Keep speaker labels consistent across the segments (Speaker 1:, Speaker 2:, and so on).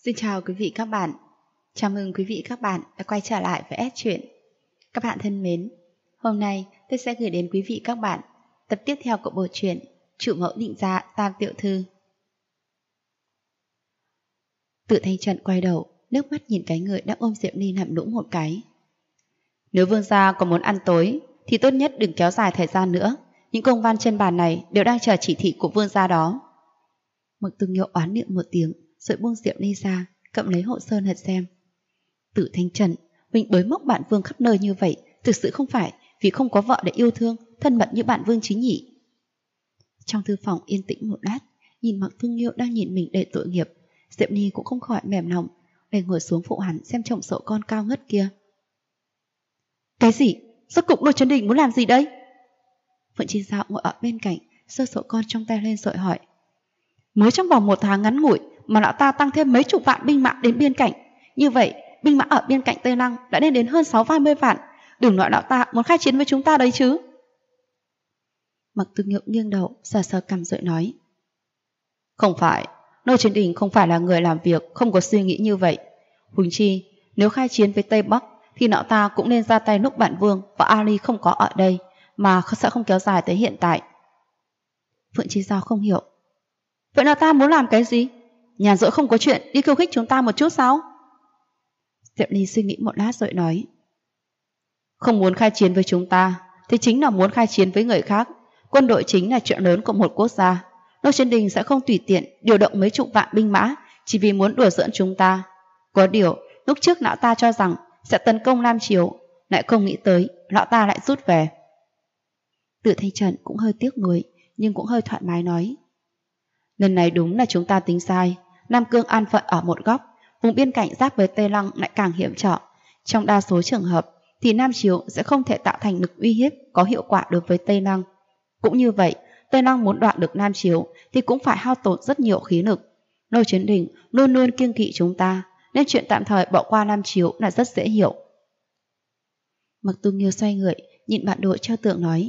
Speaker 1: Xin chào quý vị các bạn. Chào mừng quý vị các bạn đã quay trở lại với S Truyện. Các bạn thân mến, hôm nay tôi sẽ gửi đến quý vị các bạn tập tiếp theo của bộ truyện Chủ mẫu định gia Tam tiểu thư. Tự Thanh Trận quay đầu, nước mắt nhìn cái người đang ôm Diệp Ly nằm nũng một cái. Nếu vương gia còn muốn ăn tối thì tốt nhất đừng kéo dài thời gian nữa. Những công văn trên bàn này đều đang chờ chỉ thị của vương gia đó. Mộc Tư Nghiêu oán niệm một tiếng rồi buông Diệp Ly ra, cầm lấy hộ sơn lật xem. Tự Thanh Trần, mình bới móc bạn vương khắp nơi như vậy thực sự không phải vì không có vợ để yêu thương, thân mật như bạn vương chính nhỉ? Trong thư phòng yên tĩnh một lát, nhìn Mộc Tư Nghiêu đang nhìn mình đầy tội nghiệp, Diệp Ly cũng không khỏi mềm lòng, để ngồi xuống phụ hắn xem chồng sổ con cao ngất kia. Cái gì? Rốt cục Lôi Chấn Đình muốn làm gì đây? Phượng Chi Dạo ngồi ở bên cạnh, giơ sổ con trong tay lên rồi hỏi. Mới trong vòng 1 tháng ngắn ngủi mà lão ta tăng thêm mấy chục vạn binh mã đến biên cảnh. Như vậy, binh mã ở biên cảnh Tây Lăng đã lên đến hơn 60 vạn. Đừng nói lão ta muốn khai chiến với chúng ta đấy chứ. Mộc Tư Nghiêu nghiêng đầu, sờ sờ cằm rồi nói. Không phải, Lôi Chấn Đình không phải là người làm việc không có suy nghĩ như vậy. Huống chi, nếu khai chiến với Tây Bắc thì lão ta cũng nên ra tay lúc bản vương và Ali không có ở đây, mà sẽ không kéo dài tới hiện tại. Phượng Chi Giao không hiểu. Vậy là ta muốn làm cái gì? Nhàn rỗi không có chuyện đi khiêu khích chúng ta một chút sao? Diệp Ly suy nghĩ một lát rồi nói. Không muốn khai chiến với chúng ta thì chính là muốn khai chiến với người khác. Quân đội chính là chuyện lớn của một quốc gia. Lôi Chấn Đình sẽ không tùy tiện điều động mấy chục vạn binh mã chỉ vì muốn đùa giỡn chúng ta. Có điều lúc trước lão ta cho rằng sẽ tấn công Lam Triều, lại không nghĩ tới lão ta lại rút về. Tự Thanh Trần cũng hơi tiếc nuối nhưng cũng hơi thoải mái nói. Lần này đúng là chúng ta tính sai. Nam Cương an phận ở một góc, vùng biên cảnh giáp với Tây Lăng lại càng hiểm trở. Trong đa số trường hợp thì Nam Chiếu sẽ không thể tạo thành lực uy hiếp có hiệu quả đối với Tây Lăng. Cũng như vậy, Tây Lăng muốn đoạt được Nam Chiếu thì cũng phải hao tổn rất nhiều khí lực. Lôi Chấn Đình luôn luôn kiêng kỵ chúng ta, nên chuyện tạm thời bỏ qua Nam Chiếu là rất dễ hiểu. Mộc Tư Nghiêu xoay người, nhìn bản đồ treo tường nói.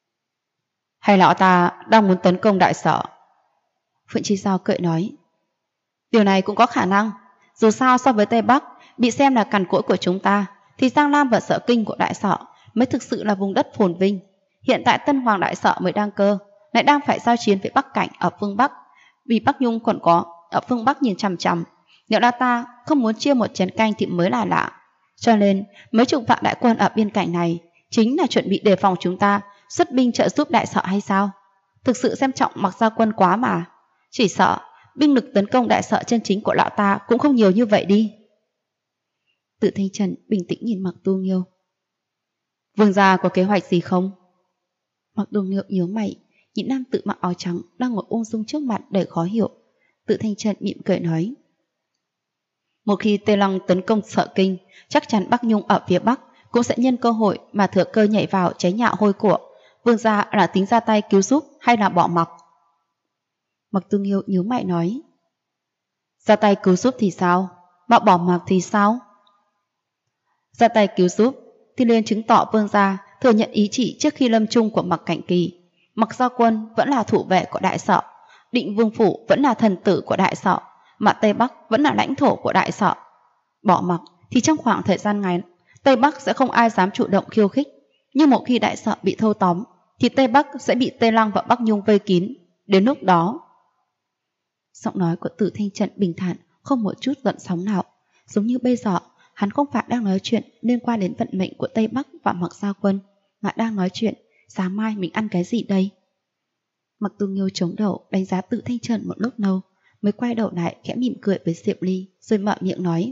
Speaker 1: Hay lão ta đang muốn tấn công Đại Sở? Phượng Chi Giao cười nói. Điều này cũng có khả năng. Dù sao so với Tây Bắc bị xem là cằn cỗi của chúng ta thì Giang Lam và Sở Kinh của Đại Sở mới thực sự là vùng đất phồn vinh. Hiện tại Tân Hoàng Đại Sở mới đang cơ, lại đang phải giao chiến với Bắc Cảnh ở phương Bắc, vì Bắc Nhung còn có ở phương Bắc nhìn chằm chằm. Nếu là ta không muốn chia một chén canh thì mới là lạ. Cho nên mấy chục vạn đại quân ở biên cảnh này chính là chuẩn bị đề phòng chúng ta xuất binh trợ giúp Đại Sở hay sao? Thực sự xem trọng Mặc Gia quân quá mà. Chỉ sợ binh lực tấn công Đại Sở chân chính của lão ta cũng không nhiều như vậy đi. Tự Thanh Trần bình tĩnh nhìn Mộc Tư Nghiêu. Vương gia có kế hoạch gì không? Mộc Tư Nghiêu nhướng mày, nhìn nam tự mặc áo trắng đang ngồi ung dung trước mặt đầy khó hiểu. Tự Thanh Trần mỉm cười nói. Một khi Tây Lăng tấn công Sở Kinh, chắc chắn Bắc Nhung ở phía Bắc cũng sẽ nhân cơ hội mà thừa cơ nhảy vào cháy nhạo hôi của. Vương gia là tính ra tay cứu giúp hay là bỏ mặc? Mộc Tư Nghiêu nhíu mày nói. Ra tay cứu giúp thì sao? Mà bỏ mặc thì sao? Ra tay cứu giúp thì liền chứng tỏ vương gia thừa nhận ý chỉ trước khi lâm chung của Mạc Cảnh Kỳ. Mặc Gia quân vẫn là thủ vệ của Đại Sở, Định Vương Phủ vẫn là thần tử của Đại Sở, mà Tây Bắc vẫn là lãnh thổ của Đại Sở. Bỏ mặc thì trong khoảng thời gian ngắn Tây Bắc sẽ không ai dám chủ động khiêu khích. Nhưng một khi Đại Sở bị thâu tóm thì Tây Bắc sẽ bị Tây Lăng và Bắc Nhung vây kín. Đến lúc đó... Giọng nói của Tự Thanh Trần bình thản, không một chút gợn sóng nào, giống như bây giờ hắn không phải đang nói chuyện liên quan đến vận mệnh của Tây Bắc và Mặc Gia quân, mà đang nói chuyện sáng mai mình ăn cái gì đây. Mộc Tư Nghiêu chống đầu đánh giá Tự Thanh Trần một lúc lâu, mới quay đầu lại khẽ mỉm cười với Diệp Ly, rồi mở miệng nói.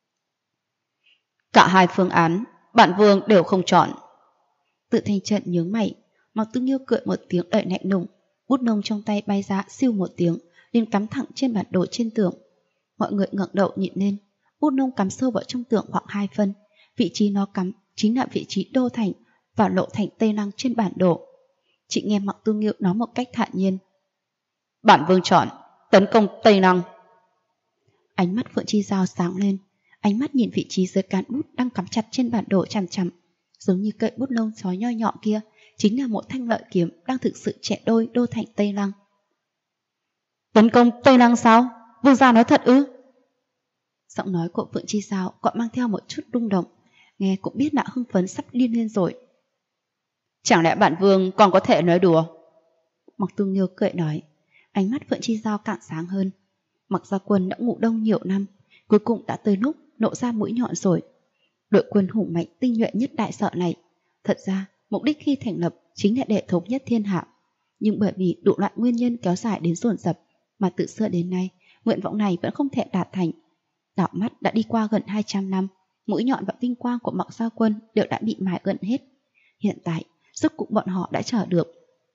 Speaker 1: Cả hai phương án bản vương đều không chọn. Tự Thanh Trần nhướng mày, Mộc Tư Nghiêu cười một tiếng đầy lạnh lùng, bút nông trong tay bay ra siêu một tiếng, liền cắm thẳng trên bản đồ trên tường. Mọi người ngẩng đầu nhìn lên, bút nông cắm sâu vào trong tường khoảng 2 phân. Vị trí nó cắm chính là vị trí đô thành và lộ thành Tây Lăng trên bản đồ. Chị nghe Mộc Tư Nghiêu nói một cách thản nhiên. Bản vương chọn tấn công Tây Lăng. Ánh mắt Phượng Chi Giao sáng lên, ánh mắt nhìn vị trí dưới cán bút đang cắm chặt trên bản đồ chằm chằm, giống như cây bút lông sói nho nhọn kia chính là một thanh lợi kiếm đang thực sự chẻ đôi đô thành Tây Lăng. Tấn công Tây Lăng sao? Vương gia nói thật ư? Giọng nói của Phượng Chi Giao còn mang theo một chút rung động, nghe cũng biết là hưng phấn sắp điên lên rồi. Chẳng lẽ bản vương còn có thể nói đùa? Mặc Tu Nghiêu cười nói. Ánh mắt Phượng Chi Giao càng sáng hơn. Mặc Gia Quân đã ngủ đông nhiều năm, cuối cùng đã tới lúc nộ ra mũi nhọn rồi. Đội quân hùng mạnh tinh nhuệ nhất đại sở này, thật ra mục đích khi thành lập chính là để thống nhất thiên hạ. Nhưng bởi vì đủ loại nguyên nhân kéo dài đến dồn dập mà từ xưa đến nay nguyện vọng này vẫn không thể đạt thành. Đảo mắt đã đi qua gần 200 năm, mũi nhọn và vinh quang của Mặc Gia Quân đều đã bị mài gần hết. Hiện tại, rốt cuộc bọn họ đã chờ được.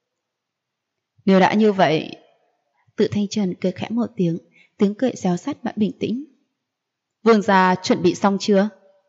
Speaker 1: Nếu đã như vậy... Tự Thanh Trần cười khẽ một tiếng, tiếng cười réo sắt mà bình tĩnh. Vương gia chuẩn bị xong chưa?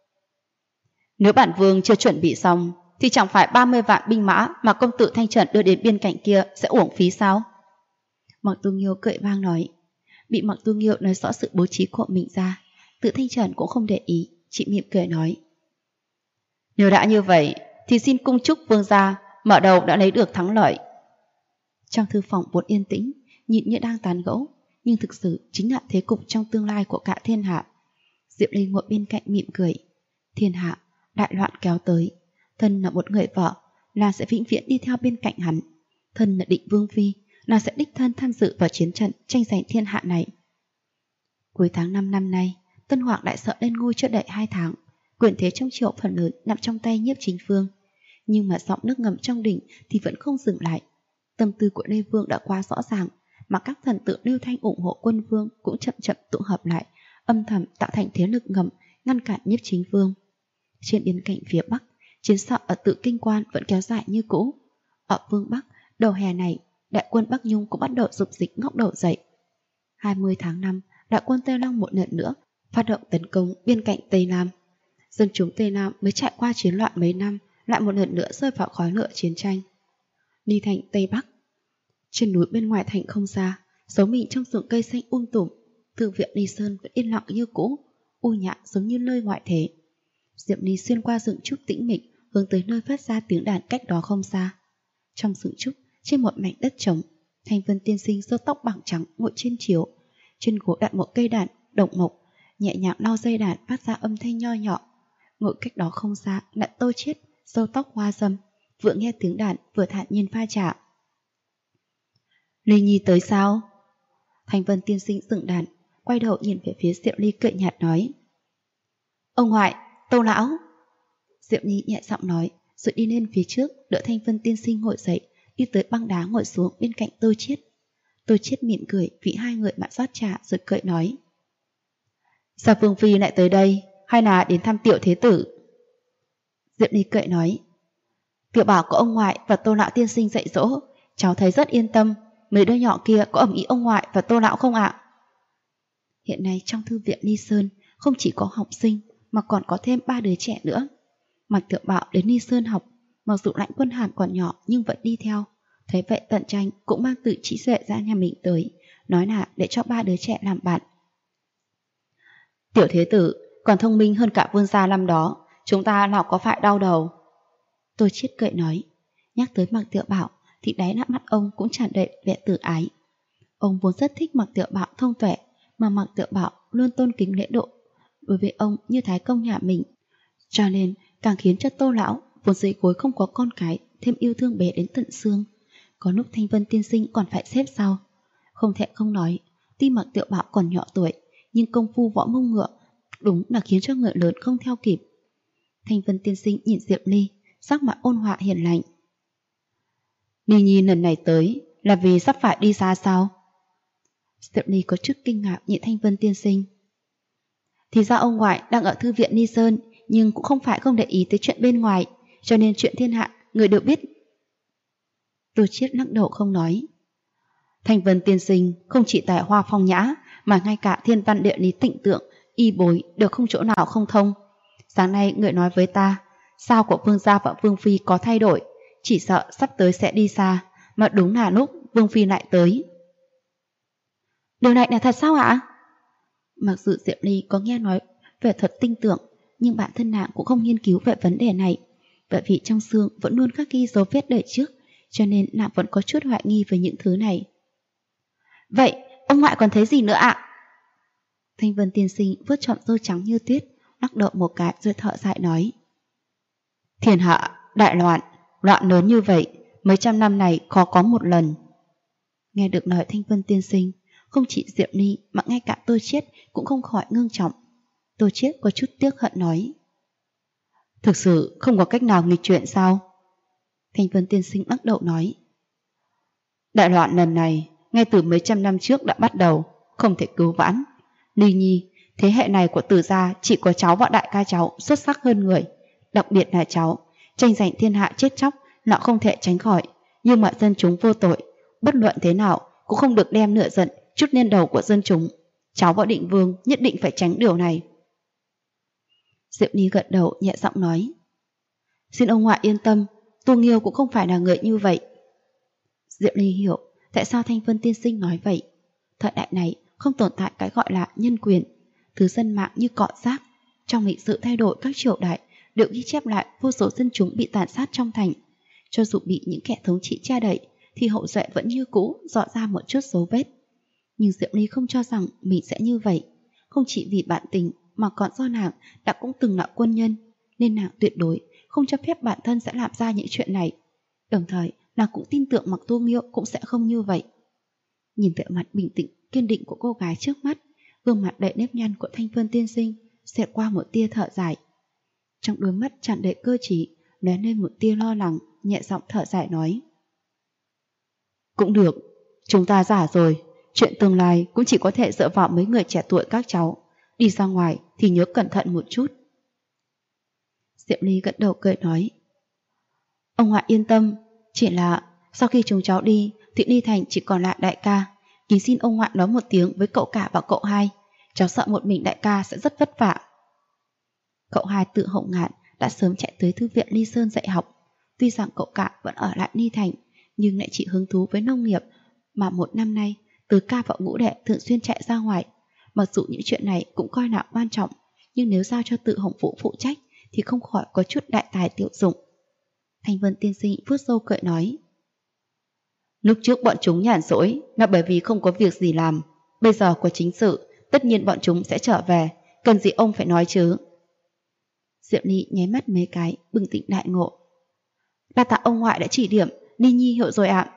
Speaker 1: Nếu bản vương chưa chuẩn bị xong, thì chẳng phải 30 vạn binh mã mà công tử Thanh Trần đưa đến biên cảnh kia sẽ uổng phí sao? Mặc Tu Nghiêu cười vang nói. Bị Mặc Tu Nghiêu nói rõ sự bố trí của mình ra, Tự Thanh Trần cũng không để ý, chỉ mỉm cười nói. Nếu đã như vậy, thì xin cung chúc vương gia mở đầu đã lấy được thắng lợi. Trong thư phòng vốn yên tĩnh, nhìn như đang tán gẫu, nhưng thực sự chính là thế cục trong tương lai của cả thiên hạ. Diệp Ly ngồi bên cạnh mỉm cười. Thiên hạ, đại loạn kéo tới. Thân là một người vợ, là sẽ vĩnh viễn đi theo bên cạnh hắn. Thân là định vương phi, là sẽ đích thân tham dự vào chiến trận tranh giành thiên hạ này. Cuối tháng 5 năm nay, Tân Hoàng đại sợ lên ngôi chưa đầy 2 tháng. Quyền thế trong triều phần lớn nằm trong tay Nhiếp Chính Vương. Nhưng mà giọng nước ngầm trong đỉnh thì vẫn không dừng lại. Tâm tư của Lê Vương đã quá rõ ràng, mà các thần tượng Lưu Thanh ủng hộ quân vương cũng chậm chậm tụ hợp lại, âm thầm tạo thành thế lực ngầm ngăn cản Nhiếp Chính Vương. Trên biên cảnh phía Bắc, chiến sự ở Tự Kinh Quan vẫn kéo dài như cũ. Ở phương Bắc, đầu hè này, đại quân Bắc Nhung cũng bắt đầu dục dịch ngóc đầu dậy. 20 tháng 5, đại quân Tây Long một lần nữa phát động tấn công biên cảnh Tây Nam. Dân chúng Tây Nam mới trải qua chiến loạn mấy năm, lại một lần nữa rơi vào khói lửa chiến tranh. Ly thành Tây Bắc. Trên núi bên ngoài thành không xa, giấu mình trong rừng cây xanh tùm, thư viện Ly Sơn vẫn yên lặng như cũ, u nhã giống như nơi ngoại thế. Diệp Ly xuyên qua rừng trúc tĩnh mịch, hướng tới nơi phát ra tiếng đàn cách đó không xa. Trong rừng trúc, trên một mảnh đất trống, Thanh Vân tiên sinh râu tóc bạc trắng ngồi trên chiếu, trên gỗ đặt một cây đàn động mộc, nhẹ nhàng lau dây đàn phát ra âm thanh nho nhỏ. Ngồi cách đó không xa là Tô Chiết, râu tóc hoa râm, vừa nghe tiếng đàn vừa thản nhiên pha trà. Ly Nhi tới sao? Thanh Vân tiên sinh dừng đàn, quay đầu nhìn về phía Diệu Ly cười nhạt nói. Ông ngoại, Tô lão. Diệu Ly nhẹ giọng nói, rồi đi lên phía trước, đỡ Thanh Vân tiên sinh ngồi dậy, đi tới băng đá ngồi xuống bên cạnh Tô Chiết. Tô Chiết mỉm cười vì hai người mà rót trà rồi cười nói. Sao Vương Phi lại tới đây, hay là đến thăm tiểu thế tử? Diệu Ly cười nói. Tiểu bảo của ông ngoại và Tô lão tiên sinh dạy dỗ, cháu thấy rất yên tâm. Mấy đứa nhỏ kia có ầm ĩ ông ngoại và Tô lão không ạ? Hiện nay trong thư viện Ly Sơn không chỉ có học sinh mà còn có thêm 3 đứa trẻ nữa. Mạch Tiểu Bảo đến Ly Sơn học, mặc dù Lãnh Quân Hàn còn nhỏ nhưng vẫn đi theo. Thấy vậy Tận Tranh cũng mang tự trí tuệ ra nhà mình tới, nói là để cho 3 đứa trẻ làm bạn. Tiểu thế tử còn thông minh hơn cả vương gia năm đó, chúng ta nào có phải đau đầu. Tôi Chiết cười nói. Nhắc tới Mạc Tiểu Bảo thì đáy mắt ông cũng tràn đầy vẻ tự ái. Ông vốn rất thích Mạc Tiểu Bảo thông tuệ, mà Mạc Tiểu Bảo luôn tôn kính lễ độ đối với ông như thái công nhà mình, cho nên càng khiến cho Tô lão vốn dưới gối không có con cái thêm yêu thương bé đến tận xương. Có lúc Thanh Vân tiên sinh còn phải xếp sau. Không thể không nói, tuy Mạc Tiểu Bảo còn nhỏ tuổi, nhưng công phu võ mông ngựa đúng là khiến cho người lớn không theo kịp. Thanh Vân tiên sinh nhìn Diệp Ly, sắc mặt ôn hòa hiền lành. Ly Nhi lần này tới là vì sắp phải đi xa sao? Diệp Ly có chút kinh ngạc nhìn Thanh Vân tiên sinh. Thì ra ông ngoại đang ở thư viện Ly Sơn, nhưng cũng không phải không để ý tới chuyện bên ngoài, cho nên chuyện thiên hạ người đều biết. Tô Chiết lắc đầu không nói. Thanh Vân tiên sinh không chỉ tài hoa phong nhã, mà ngay cả thiên văn địa lý tịnh tượng, y bối đều không chỗ nào không thông. Sáng nay người nói với ta, sao của vương gia và vương phi có thay đổi, chỉ sợ sắp tới sẽ đi xa, mà đúng là lúc vương phi lại tới. Điều này là thật sao ạ? Mặc dù Diệp Ly có nghe nói về thuật tinh tượng, nhưng bản thân nàng cũng không nghiên cứu về vấn đề này, bởi vì trong xương vẫn luôn khắc ghi dấu vết đời trước, cho nên nàng vẫn có chút hoài nghi về những thứ này. Vậy ông ngoại còn thấy gì nữa ạ? Thanh Vân tiên sinh vuốt trọm râu trắng như tuyết, lắc đầu một cái rồi thở dài nói: Thiên hạ đại loạn, loạn lớn như vậy, mấy trăm năm này khó có một lần. Nghe được lời Thanh Vân tiên sinh, không chỉ Diệu Ly mà ngay cả Tô Chiết cũng không khỏi ngưng trọng. Tô Chiết có chút tiếc hận nói: Thực sự không có cách nào nghịch chuyển sao? Thanh Vân tiên sinh lắc đầu nói: Đại loạn lần này ngay từ mấy trăm năm trước đã bắt đầu, không thể cứu vãn. Ly Nhi, thế hệ này của Từ gia chỉ có cháu và đại ca cháu xuất sắc hơn người, đặc biệt là cháu, tranh giành thiên hạ chết chóc là không thể tránh khỏi, nhưng mà dân chúng vô tội, bất luận thế nào cũng không được đem lửa giận chút lên đầu của dân chúng. Cháu và Định Vương nhất định phải tránh điều này. Diệu Ly gật đầu nhẹ giọng nói: Xin ông ngoại yên tâm, Tu Nghiêu cũng không phải là người như vậy. Diệu Ly hiểu tại sao Thanh Vân tiên sinh nói vậy. Thời đại này không tồn tại cái gọi là nhân quyền, thứ dân mạng như cọ rác. Trong lịch sử thay đổi các triều đại đều ghi chép lại vô số dân chúng bị tàn sát trong thành. Cho dù bị những kẻ thống trị che đậy thì hậu duệ vẫn như cũ dọn ra một chút dấu vết. Nhưng Diệu Ly không cho rằng mình sẽ như vậy. Không chỉ vì bạn tình mà còn do nàng đã cũng từng là quân nhân, nên nàng tuyệt đối không cho phép bản thân sẽ làm ra những chuyện này. Đồng thời nàng cũng tin tưởng Mặc Tu Nghiêu cũng sẽ không như vậy. Nhìn vẻ mặt bình tĩnh kiên định của cô gái trước mắt, gương mặt đầy nếp nhăn của Thanh Vân tiên sinh xẹt qua một tia thở dài. Trong đôi mắt tràn đầy cơ trí lóe lên một tia lo lắng, nhẹ giọng thở dài nói: Cũng được, chúng ta già rồi, chuyện tương lai cũng chỉ có thể dựa vào mấy người trẻ tuổi các cháu. Đi ra ngoài thì nhớ cẩn thận một chút. Diệu Ly gật đầu cười nói: Ông ngoại yên tâm, chỉ là sau khi chúng cháu đi thì Ly Thành chỉ còn lại đại ca. Kính xin ông ngoại nói một tiếng với cậu cả và cậu hai, cháu sợ một mình đại ca sẽ rất vất vả. Cậu hai Tự Hậu Ngạn đã sớm chạy tới thư viện Ly Sơn dạy học. Tuy rằng cậu cả vẫn ở lại Ly Thành, nhưng lại chỉ hứng thú với nông nghiệp, mà một năm nay Tứ ca và Ngũ đệ thường xuyên chạy ra ngoài. Mặc dù những chuyện này cũng coi là quan trọng, nhưng nếu giao cho Tự Hồng Phụ phụ trách thì không khỏi có chút đại tài tiểu dụng. Thanh Vân tiên sinh vuốt râu cười nói: Lúc trước bọn chúng nhàn rỗi là bởi vì không có việc gì làm, bây giờ có chính sự, tất nhiên bọn chúng sẽ trở về, cần gì ông phải nói chứ. Diệu Ly nháy mắt mấy cái, bừng tỉnh đại ngộ. Đa tạ ông ngoại đã chỉ điểm, Ly Nhi hiểu rồi ạ.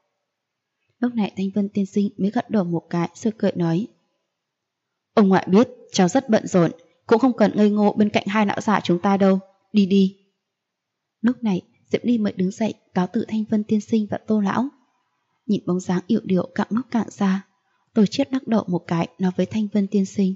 Speaker 1: Lúc này Thanh Vân tiên sinh mới gật đầu một cái rồi cười nói: Ông ngoại biết cháu rất bận rộn, cũng không cần ngây ngô bên cạnh hai lão già chúng ta đâu, đi đi. Lúc này Diệu Ly mới đứng dậy cáo từ Thanh Vân tiên sinh và Tô lão. Nhìn bóng dáng yểu điệu càng lúc càng xa, Tô Chiết lắc đầu một cái nói với Thanh Vân tiên sinh: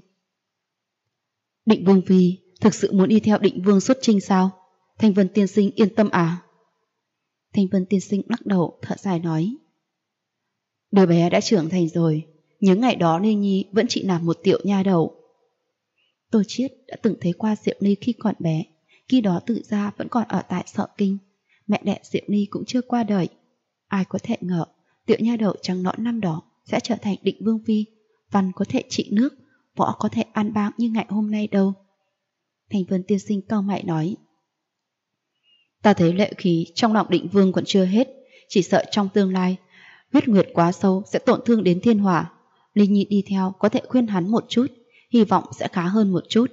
Speaker 1: Định Vương phi thực sự muốn đi theo Định Vương xuất chinh sao? Thanh Vân tiên sinh yên tâm à? Thanh Vân tiên sinh lắc đầu thở dài nói: Đứa bé đã trưởng thành rồi, nhớ ngày đó Ly Nhi vẫn chỉ là một tiểu nha đầu. Tô Chiết đã từng thấy qua Diệu Ly khi còn bé, khi đó Tự gia vẫn còn ở tại Sở Kinh, mẹ đẻ Diệu Ly cũng chưa qua đời. Ai có thể ngờ tiểu nha đầu trắng nõn năm đó sẽ trở thành Định Vương phi, văn có thể trị nước, võ có thể ăn bang như ngày hôm nay đâu. Thanh Vân tiên sinh cau mày nói: Ta thấy lệ khí trong lòng Định Vương còn chưa hết, chỉ sợ trong tương lai huyết nguyệt quá sâu sẽ tổn thương đến thiên hỏa. Ly Nhi đi theo có thể khuyên hắn một chút, hy vọng sẽ khá hơn một chút.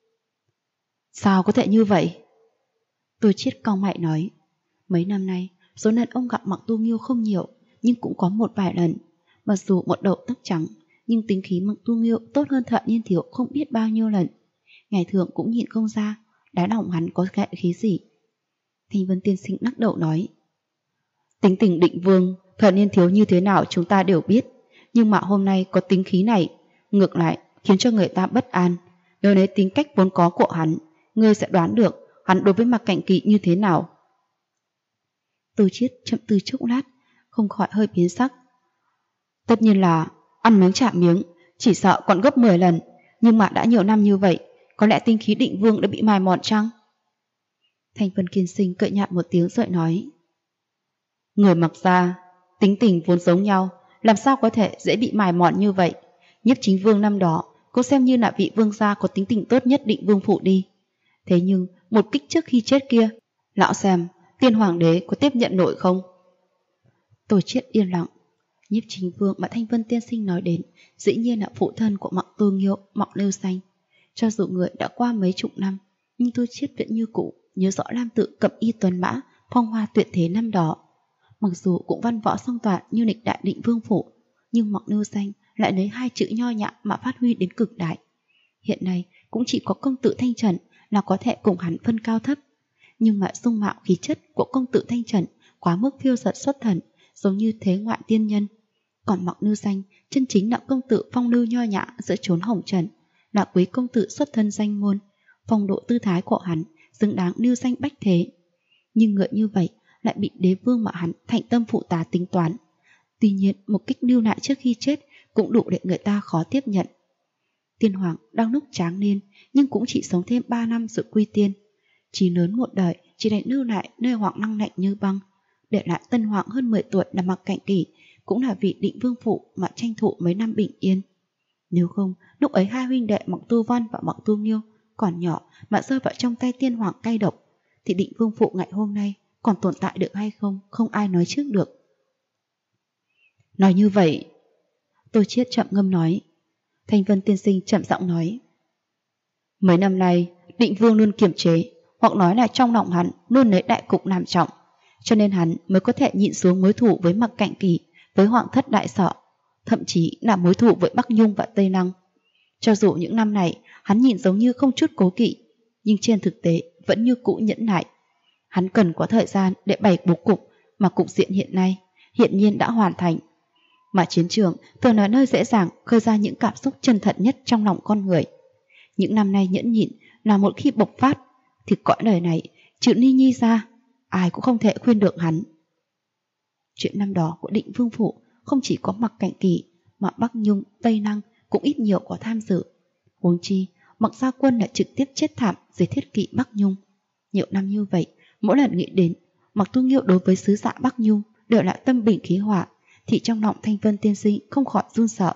Speaker 1: Sao có thể như vậy? Tôi Chiết cau mày nói: Mấy năm nay số lần ông gặp Mặc Tu Nghiêu không nhiều, nhưng cũng có một vài lần. Mặc dù một đầu tóc trắng, nhưng tính khí Mặc Tu Nghiêu tốt hơn Thợ Niên Thiếu không biết bao nhiêu lần. Ngày thường cũng nhìn không ra đáy lòng hắn có ngại khí gì. Thanh Vân tiên sinh lắc đầu nói: Tính tình Định Vương, Thợ Niên Thiếu như thế nào chúng ta đều biết, nhưng mà hôm nay có tính khí này, ngược lại khiến cho người ta bất an. Nếu lấy tính cách vốn có của hắn, ngươi sẽ đoán được hắn đối với Mặc Cảnh Kỵ như thế nào. Tô Chiết chậm tư chốc lát, không khỏi hơi biến sắc. Tất nhiên là ăn miếng trả miếng, chỉ sợ còn gấp 10 lần, nhưng mà đã nhiều năm như vậy, có lẽ tinh khí Định Vương đã bị mài mòn chăng? Thanh Vân Kiên Sinh cậy nhạt một tiếng rồi nói: Người Mặc gia tính tình vốn giống nhau, làm sao có thể dễ bị mài mòn như vậy? Nhiếp Chính Vương năm đó cũng xem như là vị vương gia có tính tình tốt nhất Định Vương phủ đi. Thế nhưng một kích trước khi chết kia, lão xem Tiên Hoàng đế có tiếp nhận nổi không? Tô Chiết yên lặng. Nhiếp Chính Vương mà Thanh Vân tiên sinh nói đến dĩ nhiên là phụ thân của Mạc Tu Nghiêu, Mạc Lưu Xanh. Cho dù người đã qua mấy chục năm, nhưng tôi Chiết vẫn như cũ nhớ rõ Lam Tự cẩm y tuấn mã, phong hoa tuyệt thế năm đó. Mặc dù cũng văn võ song toàn như lịch đại Định Vương phủ, nhưng Mạc Lưu Xanh lại lấy hai chữ nho nhã mà phát huy đến cực đại. Hiện nay cũng chỉ có công tử Thanh Trần là có thể cùng hắn phân cao thấp, nhưng mà dung mạo khí chất của công tử Thanh Trần quá mức phiêu dật xuất thần, giống như thế ngoại tiên nhân. Còn Mạc Lưu Xanh chân chính là công tử phong lưu nho nhã giữa chốn hồng trần, là quý công tử xuất thân danh môn, phong độ tư thái của hắn xứng đáng lưu danh bách thế. Nhưng người như vậy lại bị đế vương mà hắn thành tâm phụ tá tính toán. Tuy nhiên một kích lưu lại trước khi chết cũng đủ để người ta khó tiếp nhận. Tiên hoàng đang lúc tráng niên nhưng cũng chỉ sống thêm 3 năm rồi quy tiên. Chí lớn một đời chỉ đành lưu lại nơi hoàng lăng lạnh như băng, để lại tân hoàng hơn 10 tuổi là Mạc Cảnh Kỷ, cũng là vị Định Vương phụ mà tranh thủ mấy năm bình yên. Nếu không, lúc ấy hai huynh đệ Mạc Tu Văn và Mạc Tu Nghiêu còn nhỏ mà rơi vào trong tay tiên hoàng cay độc, thì Định Vương phụ ngày hôm nay còn tồn tại được hay không, không ai nói trước được. Nói như vậy, tôi Chiết chậm ngâm nói. Thanh Vân tiên sinh chậm giọng nói, mấy năm nay Định Vương luôn kiềm chế, hoặc nói là trong lòng hắn luôn lấy đại cục làm trọng, cho nên hắn mới có thể nhịn xuống mối thù với Mạc Cảnh Kỷ, với Hoàng thất Đại Sở, thậm chí là mối thù với Bắc Nhung và Tây Lăng. Cho dù những năm này hắn nhìn giống như không chút cố kỵ, nhưng trên thực tế vẫn như cũ nhẫn nại. Hắn cần có thời gian để bày bố cục, mà cục diện hiện nay hiện nhiên đã hoàn thành. Mà chiến trường thường là nơi dễ dàng khơi ra những cảm xúc chân thật nhất trong lòng con người. Những năm nay nhẫn nhịn là một khi bộc phát thì cõi đời này trừ Ni Nhi ra ai cũng không thể khuyên được hắn. Chuyện năm đó của Định Vương phủ không chỉ có Mạc Cảnh Kỷ mà Bắc Nhung, Tây Lăng cũng ít nhiều có tham dự. Huống chi Mạc Gia Quân là trực tiếp chết thảm dưới thiết kỵ Bắc Nhung. Nhiều năm như vậy, mỗi lần nghĩ đến Mạc Tu Nghiêu đối với sứ giả Bắc Nhung đều là tâm bình khí hỏa, thì trong lòng Thanh Vân tiên sinh không khỏi run sợ.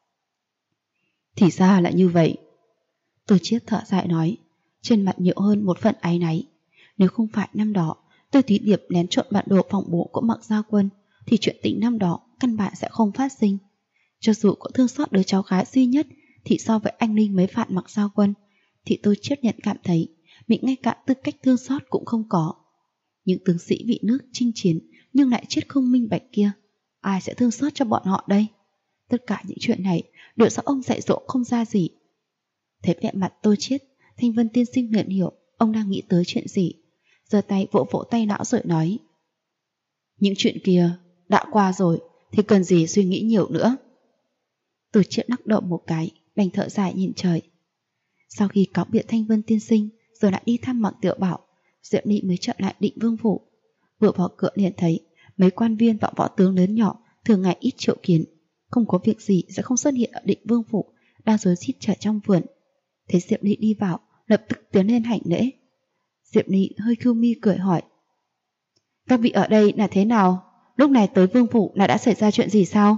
Speaker 1: Thì ra là như vậy. Tôi Chiết thở dài nói, trên mặt nhiều hơn một phần áy náy. Nếu không phải năm đó tôi Thúy Điệp lén trộn bản đồ phòng bộ của Mạc Gia Quân, thì chuyện tình năm đó căn bản sẽ không phát sinh. Cho dù có thương xót đứa cháu gái duy nhất, thì so với anh Linh mấy phạt Mạc Gia Quân, thì tôi Chiết nhận cảm thấy mình ngay cả tư cách thương xót cũng không có. Những tướng sĩ vì nước chinh chiến nhưng lại chết không minh bạch kia, ai sẽ thương xót cho bọn họ đây? Tất cả những chuyện này đều do ông dạy dỗ không ra gì. Thấy vẻ mặt tôi Chiết, Thanh Vân tiên sinh liền hiểu ông đang nghĩ tới chuyện gì, giơ tay vỗ vỗ tay lão rồi nói, những chuyện kia đã qua rồi thì cần gì suy nghĩ nhiều nữa. Tôi Chiết lắc đầu một cái, đành thở dài nhìn trời. Sau khi cáo biệt Thanh Vân tiên sinh rồi lại đi thăm Mạc Tiểu Bảo, Diệu Nị mới trở lại Định Vương phủ. Vừa vào cửa liền thấy mấy quan viên và võ tướng lớn nhỏ thường ngày ít triệu kiến, không có việc gì sẽ không xuất hiện ở Định Vương phủ, đang rối rít trở trong vườn. Thấy Diệu Nị đi vào, lập tức tiến lên hành lễ. Diệu Nị hơi khưu mi cười hỏi, các vị ở đây là thế nào? Lúc này tới Vương phủ là đã xảy ra chuyện gì sao?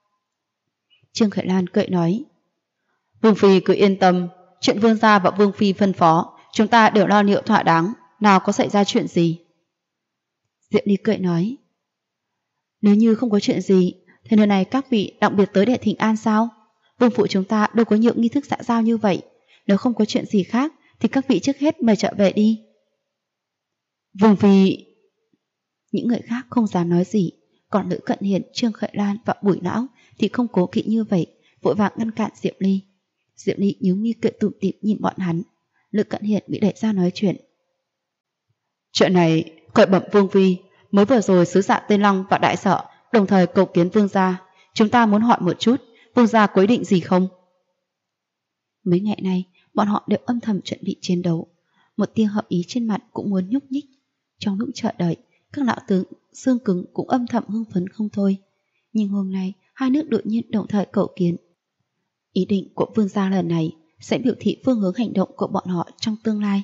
Speaker 1: Trương Khởi Lan cười nói, Vương phi cứ yên tâm, chuyện vương gia và vương phi phân phó chúng ta đều lo liệu thỏa đáng, nào có xảy ra chuyện gì. Diệu Nị cười nói, nếu như không có chuyện gì thì nơi này các vị đặc biệt tới để thỉnh an sao? Vương phủ chúng ta đâu có nhiều nghi thức xã giao như vậy, nếu không có chuyện gì khác thì các vị trước hết mời trở về đi. Vương phi. Những người khác không dám nói gì, còn Lữ Cận Hiền, Trương Khởi Lan và Bùi Lão thì không cố kỵ như vậy, vội vàng ngăn cản Diệu Ly. Diệu Ly nhíu mi cười tủm tỉm nhìn bọn hắn. Lữ Cận Hiền bị đẩy ra nói chuyện. Chuyện này cởi bẩm vương phi, mới vừa rồi sứ giả Tây Lăng và Đại Sở đồng thời cầu kiến vương gia, chúng ta muốn hỏi một chút, vương gia quyết định gì không? Mấy ngày nay bọn họ đều âm thầm chuẩn bị chiến đấu, một tia hợp ý trên mặt cũng muốn nhúc nhích. Trong lúc chờ đợi, các lão tướng xương cứng cũng âm thầm hưng phấn không thôi. Nhưng hôm nay hai nước đột nhiên đồng thời cầu kiến. Ý định của vương gia lần này sẽ biểu thị phương hướng hành động của bọn họ trong tương lai.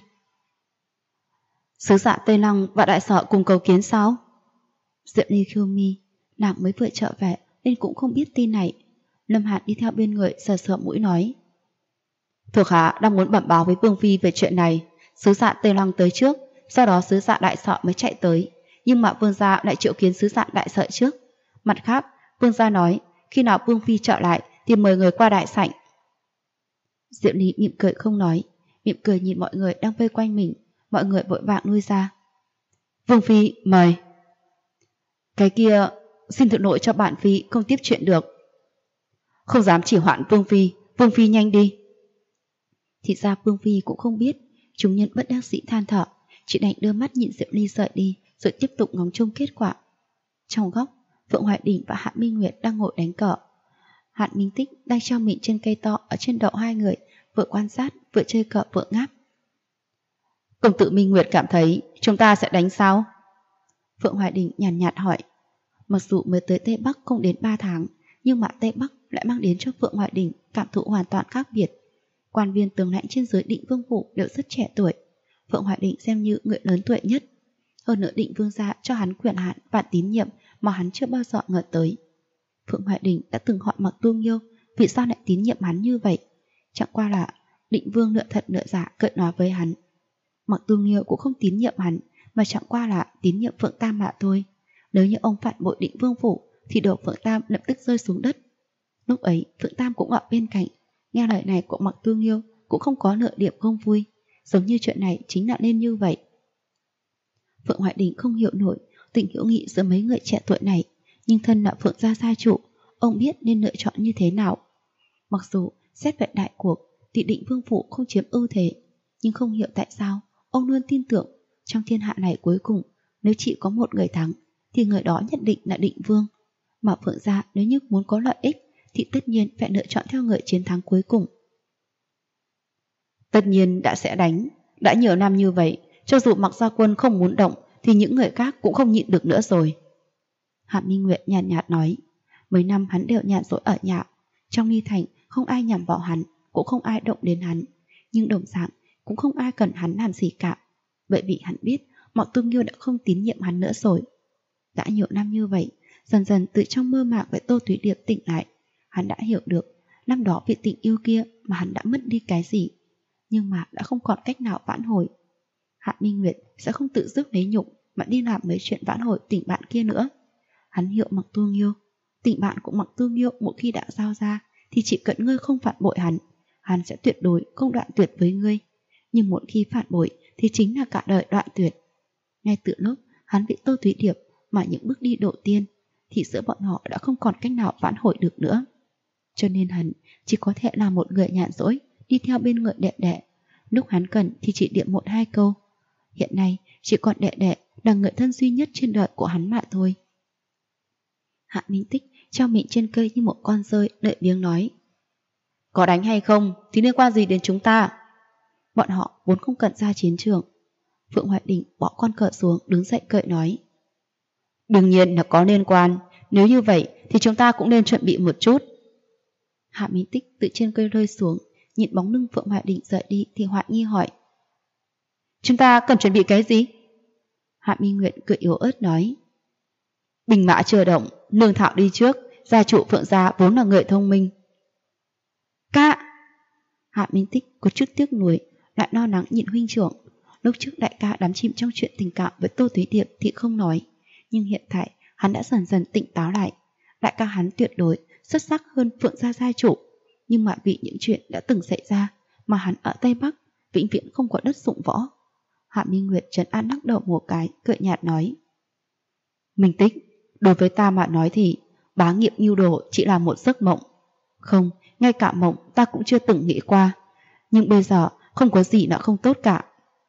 Speaker 1: Sứ giả Tây Lăng và Đại Sở cùng cầu kiến sao? Diệu Ly khiêu mi, nàng mới vừa trở về nên cũng không biết tin này. Lâm Hàn đi theo bên người sờ sờ mũi nói, thuộc hạ đang muốn bẩm báo với vương phi về chuyện này. Sứ giả Tây Lăng tới trước, sau đó sứ giả Đại Sở mới chạy tới, nhưng mà vương gia lại triệu kiến sứ giả Đại Sở trước. Mặt khác, vương gia nói khi nào vương phi trở lại thì mời người qua đại sảnh. Diệu Ly mỉm cười không nói, mỉm cười nhìn mọi người đang vây quanh mình. Mọi người vội vàng lui ra. Vương phi mời. Cái kia xin thượng nội cho bản phi không tiếp chuyện được. Không dám chỉ hoãn vương phi nhanh đi. Thì ra vương phi cũng không biết. Chúng nhân bất đắc dĩ than thở, chỉ đành đưa mắt nhìn Diệu Ly rời đi, rồi tiếp tục ngóng trông kết quả. Trong góc, Phượng Hoài Đình và Hạ Minh Nguyệt đang ngồi đánh cờ. Hạ Minh Tích đang treo mình trên cây to ở trên đậu hai người, vừa quan sát vừa chơi cờ vừa ngáp. Công tử Minh Nguyệt cảm thấy chúng ta sẽ đánh sao? Phượng Hoài Đình nhàn nhạt hỏi. Mặc dù mới tới Tây Bắc không đến 3 tháng, nhưng mà Tây Bắc lại mang đến cho Phượng Hoài Đình cảm thụ hoàn toàn khác biệt. Quan viên tướng lãnh trên dưới Định Vương phủ đều rất trẻ tuổi. Phượng Hoài Đình xem như người lớn tuổi nhất. Hơn nữa Định Vương gia cho hắn quyền hạn và tín nhiệm mà hắn chưa bao giờ ngờ tới. Phượng Hoài Đình đã từng hỏi Mặc Tu Nghiêu vì sao lại tín nhiệm hắn như vậy. Chẳng qua là Định Vương nửa thật nửa giả cợt nói với hắn. Mặc Tu Nghiêu cũng không tín nhiệm hắn, mà chẳng qua là tín nhiệm Phượng Tam mà thôi. Nếu như ông phản bội Định Vương phủ thì đầu Phượng Tam lập tức rơi xuống đất. Lúc ấy Phượng Tam cũng ở bên cạnh, nghe lời này của Mặc Tu Nghiêu cũng không có nửa điểm không vui, giống như chuyện này chính là nên như vậy. Phượng Hoài Đình không hiểu nổi tình hữu nghị giữa mấy người trẻ tuổi này, nhưng thân là Phượng gia gia chủ, ông biết nên lựa chọn như thế nào. Mặc dù xét về đại cuộc thì Định Vương phủ không chiếm ưu thế, nhưng không hiểu tại sao ông luôn tin tưởng trong thiên hạ này cuối cùng nếu chỉ có một người thắng thì người đó nhất định là Định Vương. Mà Phượng gia nếu như muốn có lợi ích thì tất nhiên phải lựa chọn theo người chiến thắng cuối cùng. Tất nhiên đã sẽ đánh. Đã nhiều năm như vậy, cho dù Mặc Gia Quân không muốn động thì những người khác cũng không nhịn được nữa rồi. Hạ Minh Nguyệt nhàn nhạt nói. Mấy năm hắn đều nhàn rỗi ở nhà. Trong Ly Thành không ai nhằm vào hắn, cũng không ai động đến hắn, nhưng đồng dạng cũng không ai cần hắn làm gì cả. Bởi vì hắn biết Mặc Tu Nghiêu đã không tín nhiệm hắn nữa rồi. Đã nhiều năm như vậy, dần dần từ trong mơ màng với Tô Thúy Điệp tỉnh lại, hắn đã hiểu được năm đó vì tình yêu kia mà hắn đã mất đi cái gì, nhưng mà đã không còn cách nào vãn hồi. Hạ Minh Nguyệt sẽ không tự dứt lấy nhục mà đi làm mấy chuyện vãn hồi tình bạn kia nữa. Hắn hiểu Mặc Tu Nghiêu, tình bạn của Mặc Tu Nghiêu một khi đã giao ra thì chỉ cần ngươi không phản bội hắn sẽ tuyệt đối không đoạn tuyệt với ngươi. Nhưng một khi phản bội thì chính là cả đời đoạn tuyệt. Ngay từ lúc hắn bị Tô Thúy Điệp mà những bước đi đầu tiên thì giữa bọn họ đã không còn cách nào vãn hồi được nữa. Cho nên hắn chỉ có thể là một người nhàn rỗi đi theo bên người đệ đệ. Lúc hắn cần thì chỉ điện một hai câu. Hiện nay chỉ còn đệ đệ là người thân duy nhất trên đời của hắn mà thôi. Hạ Minh Tích treo mình trên cây như một con rơi, đợi biếng nói. Có đánh hay không thì liên quan gì đến chúng ta? Bọn họ vốn không cần ra chiến trường. Phượng Hoài Đình bỏ con cờ xuống, đứng dậy cười nói. Đương nhiên là có liên quan. Nếu như vậy thì chúng ta cũng nên chuẩn bị một chút. Hạ Minh Tích từ trên cây rơi xuống, nhìn bóng lưng Phượng Hoài Đình rời đi thì hoài nghi hỏi. Chúng ta cần chuẩn bị cái gì? Hạ Minh Nguyệt cười yếu ớt nói. Binh mã chưa động, lương thảo đi trước, gia chủ Phượng gia vốn là người thông minh. Ca! Hạ Minh Tích có chút tiếc nuối, lại lo lắng nhìn huynh trưởng. Lúc trước đại ca đắm chìm trong chuyện tình cảm với Tô Thúy Điệp thì không nói, nhưng hiện tại hắn đã dần dần tỉnh táo lại. Đại ca hắn tuyệt đối xuất sắc hơn Phượng gia gia chủ, nhưng mà vì những chuyện đã từng xảy ra mà hắn ở Tây Bắc vĩnh viễn không có đất dụng võ. Hạ Minh Nguyệt trấn an lắc đầu một cái, cười nhạt nói. Minh Tích, đối với ta mà nói thì bá nghiệp mưu đồ chỉ là một giấc mộng. Không, ngay cả mộng ta cũng chưa từng nghĩ qua. Nhưng bây giờ không có gì là không tốt cả.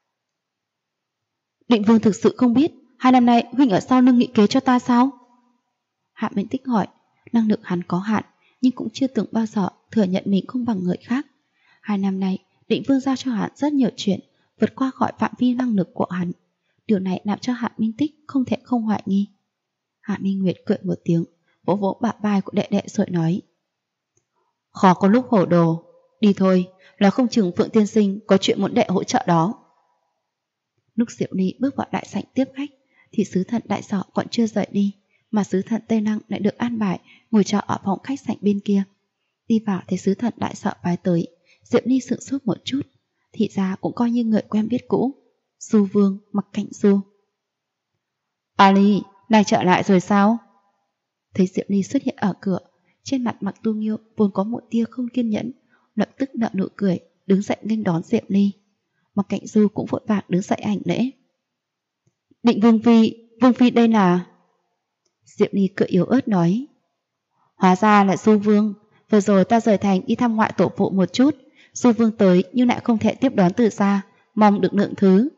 Speaker 1: Định Vương thực sự không biết 2 năm nay huynh ở sau lưng nghĩ kế cho ta sao? Hạ Minh Tích hỏi. Năng lực hắn có hạn, nhưng cũng chưa từng bao giờ thừa nhận mình không bằng người khác. 2 năm nay Định Vương giao cho hắn rất nhiều chuyện, vượt qua khỏi phạm vi năng lực của hắn. Điều này làm cho Hạ Minh Tích không thể không hoài nghi. Hạ Minh Nguyệt cười một tiếng, vỗ vỗ bả vai của đệ đệ rồi nói. Khó có lúc hổ đồ. Đi thôi, là không chừng Phượng tiên sinh có chuyện muốn đệ hỗ trợ đó. Lúc Diệu Ly bước vào đại sảnh tiếp khách thì sứ thần đại sọ còn chưa rời đi, mà sứ thần Tây Lăng lại được an bài ngồi trọ ở phòng khách sảnh bên kia. Đi vào thấy sứ thần đại sọ bái tới, Diệu Ly sửng sốt một chút, thì ra cũng coi như người quen biết cũ. Du Vương Mặc Cảnh Du. Ali, này trở lại rồi sao? Thấy Diệp Ly xuất hiện ở cửa, trên mặt Mạc Tu Nghiêu vốn có một tia không kiên nhẫn, lập tức nở nụ cười, đứng dậy nghênh đón Diệp Ly. Mạc Cảnh Du cũng vội vàng đứng dậy hành lễ. Định Vương Phi đây là... Diệp Ly cười yếu ớt nói. Hóa ra là Du Vương, vừa rồi ta rời thành đi thăm ngoại tổ phụ một chút, Du Vương tới nhưng lại không thể tiếp đón từ xa, mong được lượng thứ.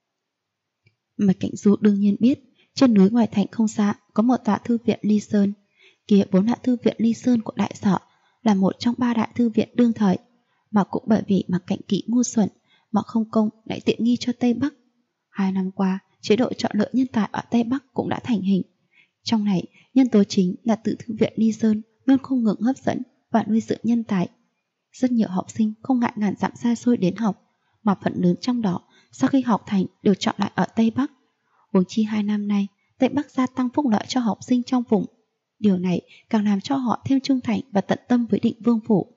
Speaker 1: Mạc Cảnh Du đương nhiên biết, trên núi ngoài thành không xa có một tòa thư viện Ly Sơn. Kia vốn là thư viện Ly Sơn của Đại Sở, là một trong 3 đại thư viện đương thời, mà cũng bởi vì Mạc Cảnh Kỵ ngu xuẩn mà không công lại tiện nghi cho Tây Bắc. 2 năm qua, chế độ chọn lựa nhân tài ở Tây Bắc cũng đã thành hình. Trong này, nhân tố chính là từ thư viện Ly Sơn luôn không ngừng hấp dẫn và nuôi dưỡng nhân tài. Rất nhiều học sinh không ngại ngàn dặm xa xôi đến học, mà phần lớn trong đó sau khi học thành đều chọn lại ở Tây Bắc. Huống chi 2 năm nay, Tây Bắc gia tăng phúc lợi cho học sinh trong vùng. Điều này càng làm cho họ thêm trung thành và tận tâm với Định Vương phủ.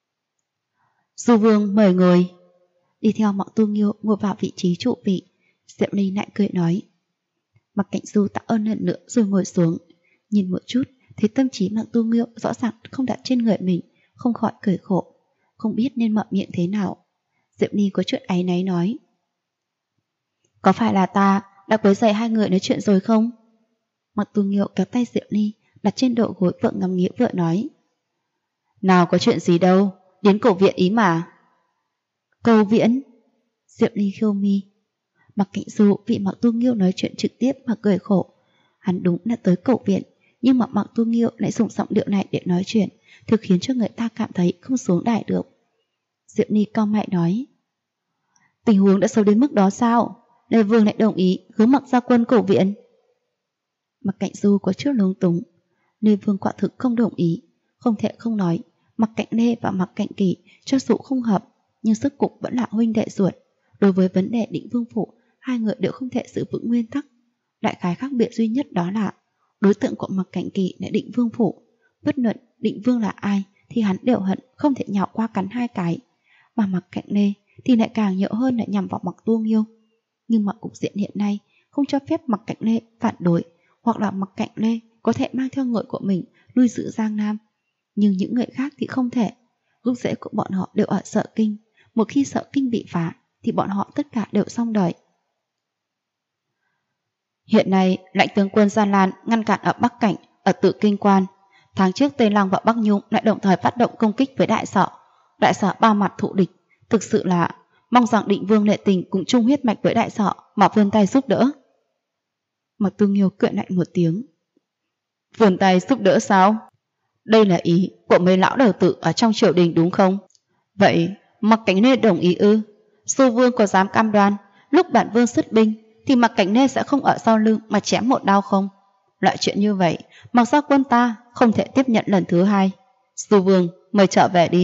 Speaker 1: Du Vương mời ngồi. Đi theo Mạc Tu Nghiêu ngồi vào vị trí trụ vị, Diệp Ly lại cười nói. Mạc Cảnh Du tạ ơn lần nữa rồi ngồi xuống, nhìn một chút thấy tâm trí Mạc Tu Nghiêu rõ ràng không đặt trên người mình, không khỏi cười khổ, không biết nên mở miệng thế nào. Diệp Ly có chuyện áy náy nói. Có phải là ta đã quấy rầy hai người nói chuyện rồi không? Mạc Tu Nghiêu kéo tay Diệp Ly đặt trên đầu gối, vợ ngắm nghĩa vợ nói. Nào có chuyện gì đâu, đến cổ viện ý mà. Cầu viện? Diệp Ly khiêu mi. Mạc Cảnh Du bị Mạc Tu Nghiêu nói chuyện trực tiếp mà cười khổ. Hắn đúng là tới cầu viện, nhưng mà Mạc Tu Nghiêu lại dùng giọng điệu này để nói chuyện, thực khiến cho người ta cảm thấy không xuống đài được. Diệp Ly cau mày nói. Tình huống đã xấu đến mức đó sao? Lê Vương lại đồng ý hướng Mạc gia quân cầu viện. Mạc Cảnh Du có chút lúng túng. Lê Vương quả thực không đồng ý, không thể không nói. Mạc Cảnh Lê và Mạc Cảnh Kỳ cho dù không hợp, nhưng sức cục vẫn là huynh đệ ruột. Đối với vấn đề Định Vương phủ, hai người đều không thể giữ vững nguyên tắc. Đại khái khác biệt duy nhất đó là đối tượng của Mạc Cảnh Kỳ là Định Vương phủ. Bất luận Định Vương là ai thì hắn đều hận không thể nhào qua cắn 2 cái. Mà Mạc Cảnh Lê thì lại càng nhiều hơn là nhằm vào Mạc Tu Nghiêu. Nhưng mà cục diện hiện nay không cho phép Mạc Cảnh Lê phản đối, hoặc là Mạc Cảnh Lê có thể mang theo người của mình nuôi giữ Giang Nam. Nhưng những người khác thì không thể. Gốc rễ của bọn họ đều ở Sở Kinh. Một khi Sở Kinh bị phá thì bọn họ tất cả đều xong đời. Hiện nay, lãnh tướng quân Gian Lan ngăn cản ở Bắc Cảnh, ở Tự Kinh Quan. Tháng trước Tây Lăng và Bắc Nhung lại đồng thời phát động công kích với Đại Sở. Đại Sở bao mặt thụ địch. Thực sự là mong rằng Định Vương Lệ Tình cũng chung huyết mạch với Đại Sở mà vươn tay giúp đỡ. Mạc Tu Nghiêu cười lạnh một tiếng. Vươn tay giúp đỡ sao? Đây là ý của mấy lão đầu tử ở trong triều đình đúng không? Vậy Mạc Cảnh Lê đồng ý ư? Du Vương có dám cam đoan lúc bản vương xuất binh thì Mạc Cảnh Lê sẽ không ở sau lưng mà chém một đao không? Loại chuyện như vậy Mạc gia quân ta không thể tiếp nhận lần thứ 2. Du Vương mời trở về đi.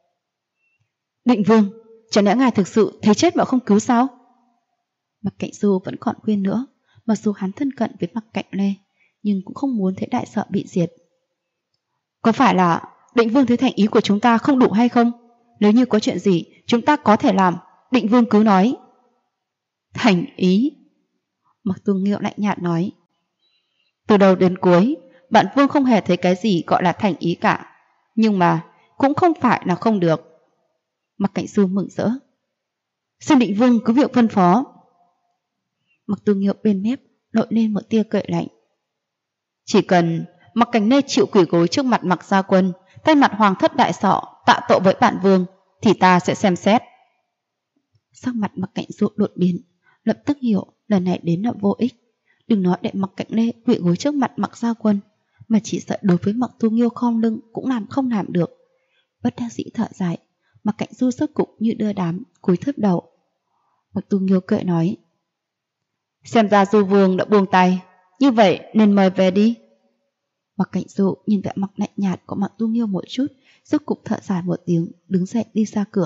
Speaker 1: Định Vương, chẳng lẽ ngài thực sự thấy chết mà không cứu sao? Mạc Cảnh Du vẫn còn khuyên nữa. Mặc dù hắn thân cận với Mạc Cảnh Lê, nhưng cũng không muốn thấy Đại Sở bị diệt. Có phải là Định Vương thấy thành ý của chúng ta không đủ hay không? Nếu như có chuyện gì chúng ta có thể làm, Định Vương cứ nói. Thành ý? Mạc Tu Nghiêu lạnh nhạt nói. Từ đầu đến cuối, bản vương không hề thấy cái gì gọi là thành ý cả. Nhưng mà cũng không phải là không được. Mạc Cảnh Du mừng rỡ. Xin Định Vương cứ việc phân phó. Mạc Tu Nghiêu bên mép nổi lên một tia cười lạnh. Chỉ cần Mạc Cảnh Lê chịu quỳ gối trước mặt Mạc gia quân, tay mặt hoàng thất Đại Sở tạ tội với bản vương, thì ta sẽ xem xét. Sắc mặt Mạc Cảnh Du đột biến, lập tức hiểu lần này đến là vô ích. Đừng nói để Mạc Cảnh Lê quỳ gối trước mặt Mạc gia quân, mà chỉ sợ đối với Mạc Tu Nghiêu khom lưng cũng không làm được. Bất đắc dĩ thở dài, Mạc Cảnh Du rốt cục như đưa đám cúi thấp đầu. Mạc Tu Nghiêu cười nói. Xem ra Du Vương đã buông tay, như vậy nên mời về đi. Mạc Cảnh Du nhìn vẻ mặt lạnh nhạt của Mạc Tu Nghiêu một chút, rốt cục thở dài một tiếng, đứng dậy đi ra cửa.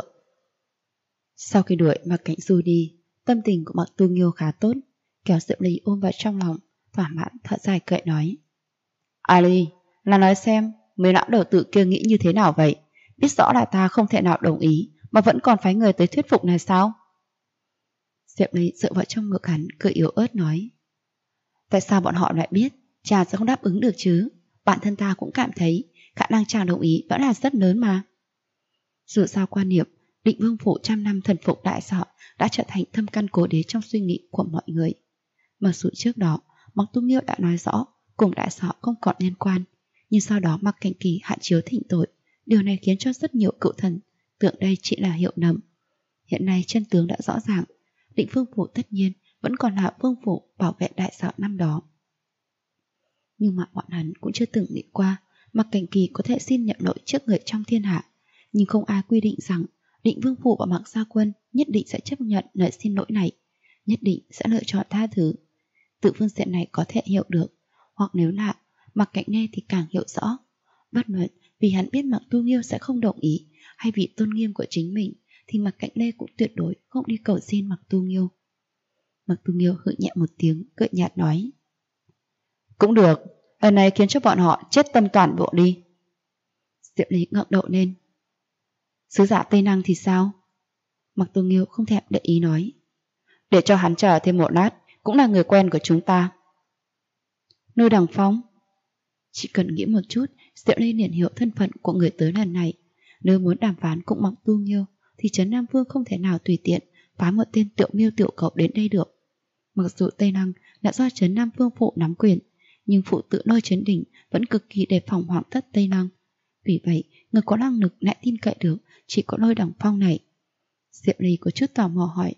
Speaker 1: Sau khi đuổi Mạc Cảnh Du đi, tâm tình của Mạc Tu Nghiêu khá tốt, kéo Diệp Ly ôm vào trong lòng, thỏa mãn thở dài cười nói. Ali, là nói xem, mấy lão đầu tử kia nghĩ như thế nào vậy? Biết rõ là ta không thể nào đồng ý, mà vẫn còn phái người tới thuyết phục này sao? Diệp Ly dựa vào trong ngực hắn, cười yếu ớt nói. Tại sao bọn họ lại biết? Cha sẽ không đáp ứng được chứ? bản thân ta cũng cảm thấy khả năng chàng đồng ý vẫn là rất lớn mà. Dù sao quan niệm Định Vương Phủ trăm năm thần phục đại sở đã trở thành thâm căn cố đế trong suy nghĩ của mọi người. Mặc dù trước đó Mạc Tu Nghiêu đã nói rõ cùng đại sở không còn liên quan, nhưng sau đó Mạc Cảnh Kỳ hạ chiếu thỉnh tội, điều này khiến cho rất nhiều cựu thần tưởng đây chỉ là hiệu nầm. Hiện nay chân tướng đã rõ ràng, Định Vương Phủ tất nhiên vẫn còn là vương phủ bảo vệ đại sở năm đó. Nhưng mà bọn hắn cũng chưa từng nghĩ qua Mạc Cảnh Kỳ có thể xin nhận lỗi trước người trong thiên hạ, nhưng không ai quy định rằng Định Vương Phủ và Mạc Gia Quân nhất định sẽ chấp nhận lời xin lỗi này, nhất định sẽ lựa chọn tha thứ. Từ phương diện này có thể hiểu được, hoặc nếu là Mạc Cảnh Nghe thì càng hiểu rõ. Bất luận vì hắn biết Mạc Tu Nghiêu sẽ không đồng ý, hay vì tôn nghiêm của chính mình, thì Mạc Cảnh Lê cũng tuyệt đối không đi cầu xin Mạc Tu Nghiêu. Mạc Tu Nghiêu hự nhẹ một tiếng, cười nhạt nói: cũng được, lần này khiến cho bọn họ chết tâm toàn bộ đi. Diệu Lý ngẩng đầu lên: sứ giả Tây Năng thì sao? Mạc Tu Nghiêu không thèm để ý nói: để cho hắn chờ thêm một lát, cũng là người quen của chúng ta. Lôi Đằng Phong. Chỉ cần nghĩ một chút, Diệu Ly liền hiểu thân phận của người tới lần này. Nếu muốn đàm phán cùng Mạc Tu Nghiêu thì Trấn Nam Vương không thể nào tùy tiện phái một tên tiểu miêu tiểu cầu đến đây được. Mặc dù Tây Năng đã do Trấn Nam Vương phụ nắm quyền, nhưng phụ tự Lôi Trấn Đỉnh vẫn cực kỳ đề phòng hoàng thất Tây Năng. Vì vậy, người có năng lực lại tin cậy được chỉ có Lôi Đằng Phong này. Diệu Ly có chút tò mò hỏi: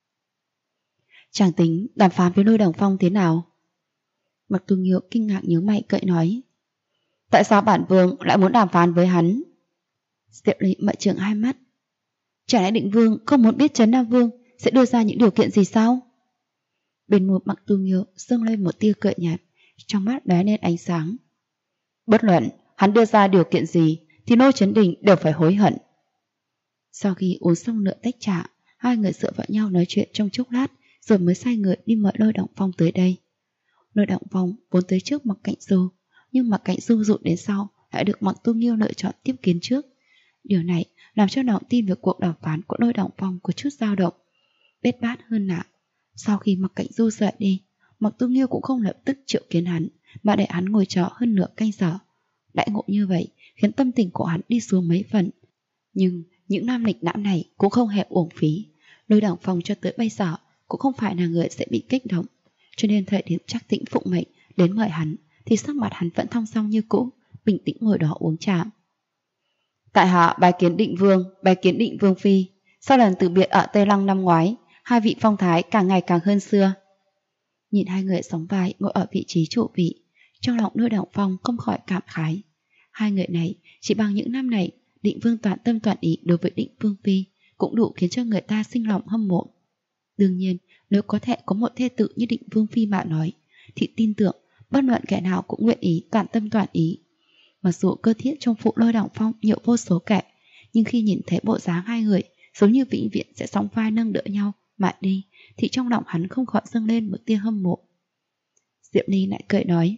Speaker 1: chàng tính đàm phán với Lôi Đằng Phong thế nào? Mạc Tu Nghiêu kinh ngạc nhướng mày cậy nói: tại sao bản vương lại muốn đàm phán với hắn? Diệu Ly mở trừng hai mắt: chả lẽ Định Vương không muốn biết Trấn Nam Vương sẽ đưa ra những điều kiện gì sao? Bên môi Mạc Tu Nghiêu dâng lên một tia cười nhạt, trong mắt lóe lên ánh sáng: bất luận hắn đưa ra điều kiện gì thì Lôi Trấn Đình đều phải hối hận. Sau khi uống xong nửa tách trà, hai người dựa vào nhau nói chuyện trong chốc lát, rồi mới sai người đi mời Lôi Đằng Phong tới đây. Lôi Đằng Phong vốn tới trước Mạc Cảnh Du, nhưng Mạc Cảnh Du rụt đến sau lại được Mạc Tu Nghiêu lựa chọn tiếp kiến trước. Điều này làm cho lòng tin về cuộc đàm phán của Lôi Đằng Phong có chút dao động. Bết bát hơn là sau khi Mạc Cảnh Du rời đi, Mạc Tu Nghiêu cũng không lập tức triệu kiến hắn, mà để hắn ngồi trọ hơn nửa canh giờ. Đãi ngộ như vậy khiến tâm tình của hắn đi xuống mấy phần. Nhưng những năm lịch lãm này cũng không hề uổng phí. Lôi Đằng Phong cho tới bây giờ cũng không phải là người sẽ bị kích động, cho nên thời điểm Trác Tĩnh phụng mệnh đến mời hắn thì sắc mặt hắn vẫn thong dong như cũ, bình tĩnh ngồi đó uống trà. Tại hạ bái kiến Định Vương, bái kiến Định Vương phi. Sau lần từ biệt ở Tây Lăng năm ngoái, hai vị phong thái càng ngày càng hơn xưa. Nhìn hai người sóng vai ngồi ở vị trí chủ vị, trong lòng Lôi Đằng Phong không khỏi cảm khái. Hai người này chỉ bằng những năm này, Định Vương toàn tâm toàn ý đối với Định Vương phi cũng đủ khiến cho người ta sinh lòng hâm mộ. Đương nhiên, nếu có thể có một thê tử như Định Vương phi mà nói, thì tin tưởng bất luận kẻ nào cũng nguyện ý toàn tâm toàn ý. Mặc dù cơ thiết trong phủ Lôi Đằng Phong nhiều vô số kẻ, nhưng khi nhìn thấy bộ dáng hai người giống như vĩnh viễn sẽ sóng vai nâng đỡ nhau mà đi, thì trong lòng hắn không khỏi dâng lên một tia hâm mộ. Diệu Ly lại cười nói: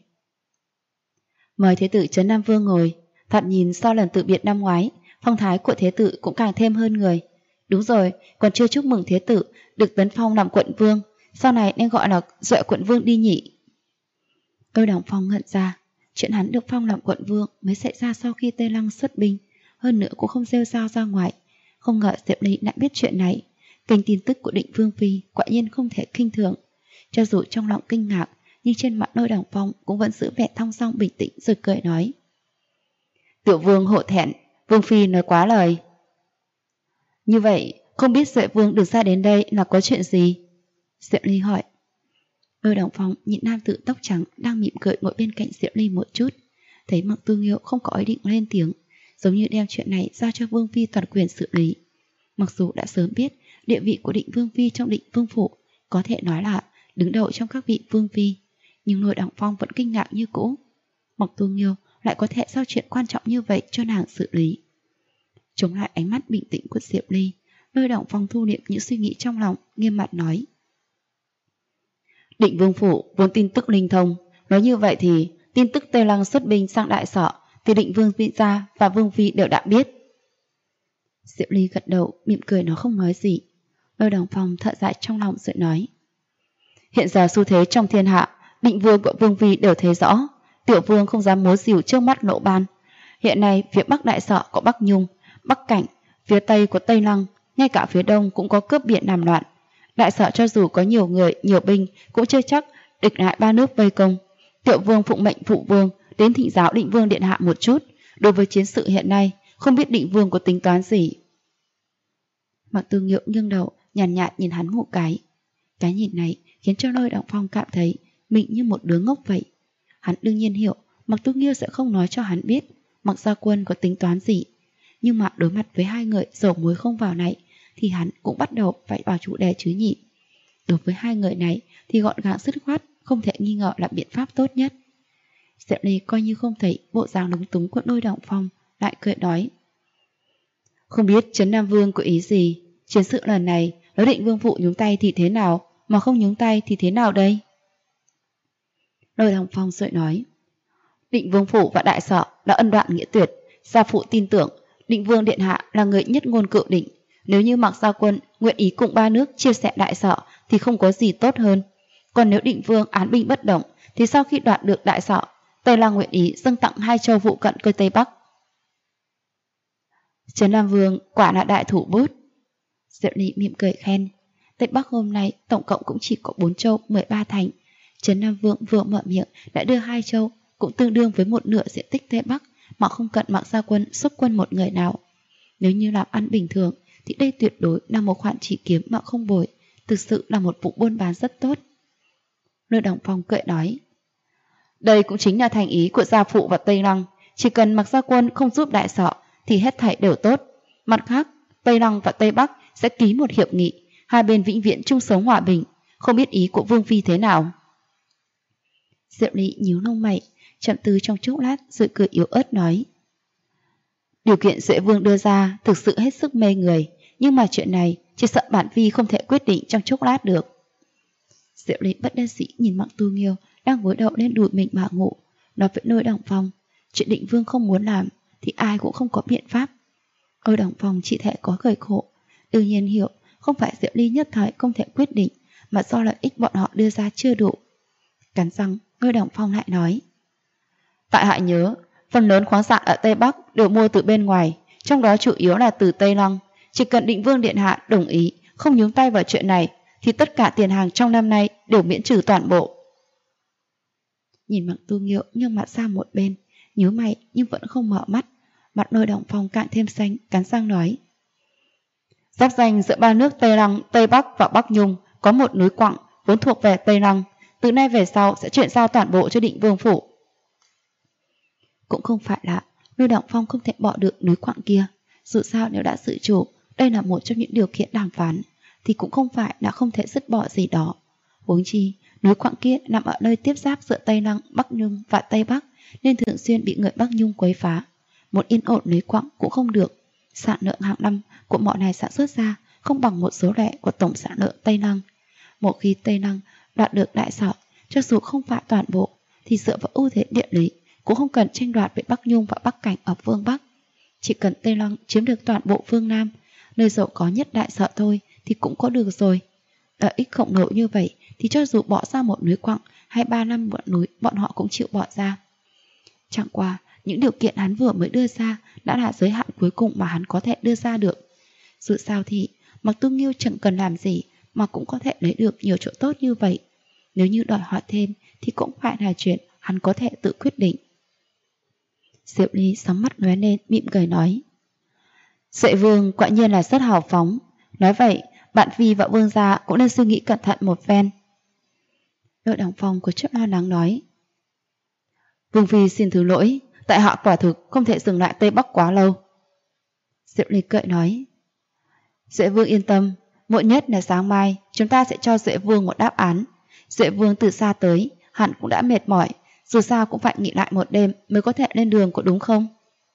Speaker 1: mời thế tử Trấn Nam Vương ngồi. Thật nhìn sau lần từ biệt năm ngoái, phong thái của thế tử cũng càng thêm hơn người. Đúng rồi, còn chưa chúc mừng thế tử được tấn phong làm quận vương, sau này nên gọi là Duệ quận vương đi nhỉ. Lôi Đằng Phong ngẩn ra, chuyện hắn được phong làm quận vương mới xảy ra sau khi Tây Lăng xuất binh, hơn nữa cũng không rêu rao ra ngoài. Không ngờ Diệu Ly lại biết chuyện này. Kênh tin tức của Định Vương phi quả nhiên không thể khinh thường. Cho dù trong lòng kinh ngạc, nhưng trên mặt Lôi Đằng Phong cũng vẫn giữ vẻ thong dong bình tĩnh rồi cười nói: tiểu vương hộ thẹn, Vương phi nói quá lời. Như vậy, không biết Duệ vương được ra đến đây là có chuyện gì? Diệu Ly hỏi. Lôi Đằng Phong nhìn nam tử tóc trắng đang mỉm cười ngồi bên cạnh Diệu Ly một chút, thấy Mạc Tu Nghiêu không có ý định lên tiếng, giống như đem chuyện này giao cho Vương phi toàn quyền xử lý. Mặc dù đã sớm biết địa vị của Định Vương phi trong Định Vương phủ có thể nói là đứng đầu trong các vị vương phi, nhưng Lôi Đằng Phong vẫn kinh ngạc như cũ. Mạc Tu Nghiêu lại có thể giao chuyện quan trọng như vậy cho nàng xử lý. Chống lại ánh mắt bình tĩnh của Diệu Ly, Lôi Đằng Phong thu liệm những suy nghĩ trong lòng, nghiêm mặt nói: Định Vương phủ vốn tin tức linh thông, nói như vậy thì tin tức Tây Lăng xuất binh sang đại sở thì Định Vương phi gia và Vương phi đều đã biết. Diệu Ly gật đầu, mỉm cười nó không nói gì. Lôi Đằng Phong thở dài trong lòng rồi nói: hiện giờ xu thế trong thiên hạ, Định Vương và Vương phi đều thấy rõ, Tiểu vương không dám múa rìu trước mắt Lỗ Ban. Hiện nay phía Bắc Đại Sở có Bắc Nhung, Bắc Cảnh, phía Tây có Tây Lăng, ngay cả phía Đông cũng có cướp biển làm loạn. Đại Sở cho dù có nhiều người, nhiều binh cũng chưa chắc địch lại ba nước vây công. Tiểu vương phụng mệnh phụ vương đến thỉnh giáo Định Vương điện hạ một chút. Đối với chiến sự hiện nay, không biết Định Vương có tính toán gì. Mạc Tư Nghiệu nghiêng đầu, nhàn nhạt nhìn hắn một cái. Cái nhìn này khiến cho Lôi Động Phong cảm thấy mình như một đứa ngốc vậy. Hắn đương nhiên hiểu Mạc Tư Nghiêu sẽ không nói cho hắn biết Mạc Gia Quân có tính toán gì. Nhưng mà đối mặt với hai người dầu muối không vào này thì hắn cũng bắt đầu phải vào chủ đề chứ nhỉ. Đối với hai người này thì gọn gàng dứt khoát, không thể nghi ngờ là biện pháp tốt nhất. Diệp Ly coi như không thấy bộ dáng lúng túng của Lôi Động Phong, lại cười nói: không biết Trấn Nam Vương có ý gì? Chiến sự lần này nếu Định Vương phụ nhúng tay thì thế nào, mà không nhúng tay thì thế nào đây? Lôi Động Phong sợi nói: Định Vương phủ và Đại Sở đã ân đoạn nghĩa tuyệt, gia phụ tin tưởng Định Vương điện hạ là người nhất ngôn cự định. Nếu như Mạc Gia Quân nguyện ý cùng ba nước chia sẻ Đại Sở thì không có gì tốt hơn. Còn nếu Định Vương án binh bất động thì sau khi đoạt được Đại Sở, Tây Lăng nguyện ý dâng tặng hai châu vụ cận cơ Tây Bắc. Trấn Nam Vương quả là đại thủ bút. Diệu Ly mỉm cười khen. Tây Bắc hôm nay tổng cộng cũng chỉ có 4 châu 13 thành. Trấn Nam Vương vừa mở miệng đã đưa 2 châu, cũng tương đương với một nửa diện tích Tây Bắc, mà không cần Mạc Gia Quân xúc quân một người nào. Nếu như làm ăn bình thường thì đây tuyệt đối là một khoản chỉ kiếm mà không bồi, thực sự là một vụ buôn bán rất tốt. Lôi Động Phong cười nói: đây cũng chính là thành ý của gia phụ và Tây Lăng. Chỉ cần Mạc Gia Quân không giúp Đại Sở thì hết thảy đều tốt. Mặt khác, Tây Lăng và Tây Bắc sẽ ký một hiệp nghị, hai bên vĩnh viễn chung sống hòa bình. Không biết ý của Vương phi thế nào? Diệu Ly nhíu lông mày, chậm tư trong chốc lát rồi cười yếu ớt nói: điều kiện Duệ Vương đưa ra thực sự hết sức mê người, nhưng mà chuyện này chỉ sợ bản phi không thể quyết định trong chốc lát được. Diệu Ly bất đắc dĩ nhìn Mạc Tu Nghiêu đang gối đầu lên đùi mình mà ngủ, nói với Lôi Động Phong: chuyện Định Vương không muốn làm thì ai cũng không có biện pháp. Lôi Động Phong chỉ thể có cười khổ, đương nhiên hiểu không phải Diệu Ly nhất thời không thể quyết định, mà do lợi ích bọn họ đưa ra chưa đủ. Cắn răng, Lôi Động Phong lại nói: tại hạ nhớ phần lớn khoáng sản ở Tây Bắc đều mua từ bên ngoài, trong đó chủ yếu là từ Tây Lăng. Chỉ cần Định Vương điện hạ đồng ý không nhúng tay vào chuyện này thì tất cả tiền hàng trong năm nay đều miễn trừ toàn bộ. Nhìn Mạc Tu Nghiêu nghiêng mặt sang một bên, nhíu mày nhưng vẫn không mở mắt. Mặt Lôi Động Phong càng thêm xanh, cắn răng nói: giáp danh giữa ba nước Tây Lăng, Tây Bắc và Bắc Nhung có một núi quặng vốn thuộc về Tây Lăng, từ nay về sau sẽ chuyển giao toàn bộ cho Định Vương phủ. Cũng không phải là Lôi Động Phong không thể bỏ được núi quặng kia. Dù sao nếu đã dự chủ đây là một trong những điều kiện đàm phán thì cũng không phải là không thể dứt bỏ gì đó. Huống chi núi quặng kia nằm ở nơi tiếp giáp giữa Tây Lăng, Bắc Nhung và Tây Bắc, nên thường xuyên bị người Bắc Nhung quấy phá. Một yên ổn núi quặng cũng không được. Sản lượng hàng năm của mọi này sản xuất ra không bằng một số lẻ của tổng sản lượng Tây Lăng. Một khi Tây Lăng đoạt được Đại Sở, cho dù không phải toàn bộ thì dựa vào ưu thế địa lý cũng không cần tranh đoạt với Bắc Nhung và Bắc Cảnh ở phương Bắc. Chỉ cần Tây Lăng chiếm được toàn bộ phương Nam, nơi giàu có nhất Đại Sở thôi, thì cũng có được rồi. Lợi ích khổng lồ như vậy thì cho dù bỏ ra một núi quặng hay 3 năm một núi, bọn họ cũng chịu bỏ ra. Chẳng qua những điều kiện hắn vừa mới đưa ra đã là giới hạn cuối cùng mà hắn có thể đưa ra được. Dù sao thì Mạc Tu Nghiêu chẳng cần làm gì mà cũng có thể lấy được nhiều chỗ tốt như vậy. Nếu như đòi hỏi thêm thì cũng phải là chuyện hắn có thể tự quyết định. Diệu Ly sóng mắt lóe lên, mỉm cười nói: Duệ Vương quả nhiên là rất hào phóng. Nói vậy bạn phi và vương gia cũng nên suy nghĩ cẩn thận một phen. Lôi Động Phong có chút lo lắng nói: Vương phi xin thứ lỗi, tại hạ quả thực không thể dừng lại Tây Bắc quá lâu. Diệu Ly cười nói: Duệ Vương yên tâm, muộn nhất là sáng mai chúng ta sẽ cho Duệ Vương một đáp án. Duệ Vương từ xa tới hẳn cũng đã mệt mỏi, dù sao cũng phải nghỉ lại một đêm mới có thể lên đường, có đúng không?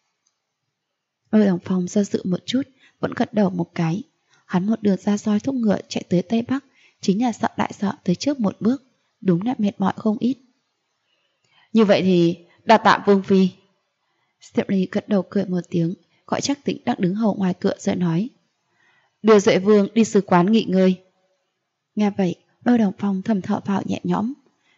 Speaker 1: Lôi Động Phong do dự một chút, vẫn gật đầu một cái. Hắn một đường ra roi thúc ngựa chạy tới Tây Bắc, chính là sợ Đại Sở tới trước một bước, đúng là mệt mỏi không ít. Như vậy thì đa tạ Vương phi. Diệu Ly gật đầu cười một tiếng, gọi Trác Tĩnh đang đứng hầu ngoài cửa rồi nói: Đưa Duệ Vương đi sứ quán nghỉ ngơi. Nghe vậy, Lôi Động Phong thầm thở phào nhẹ nhõm.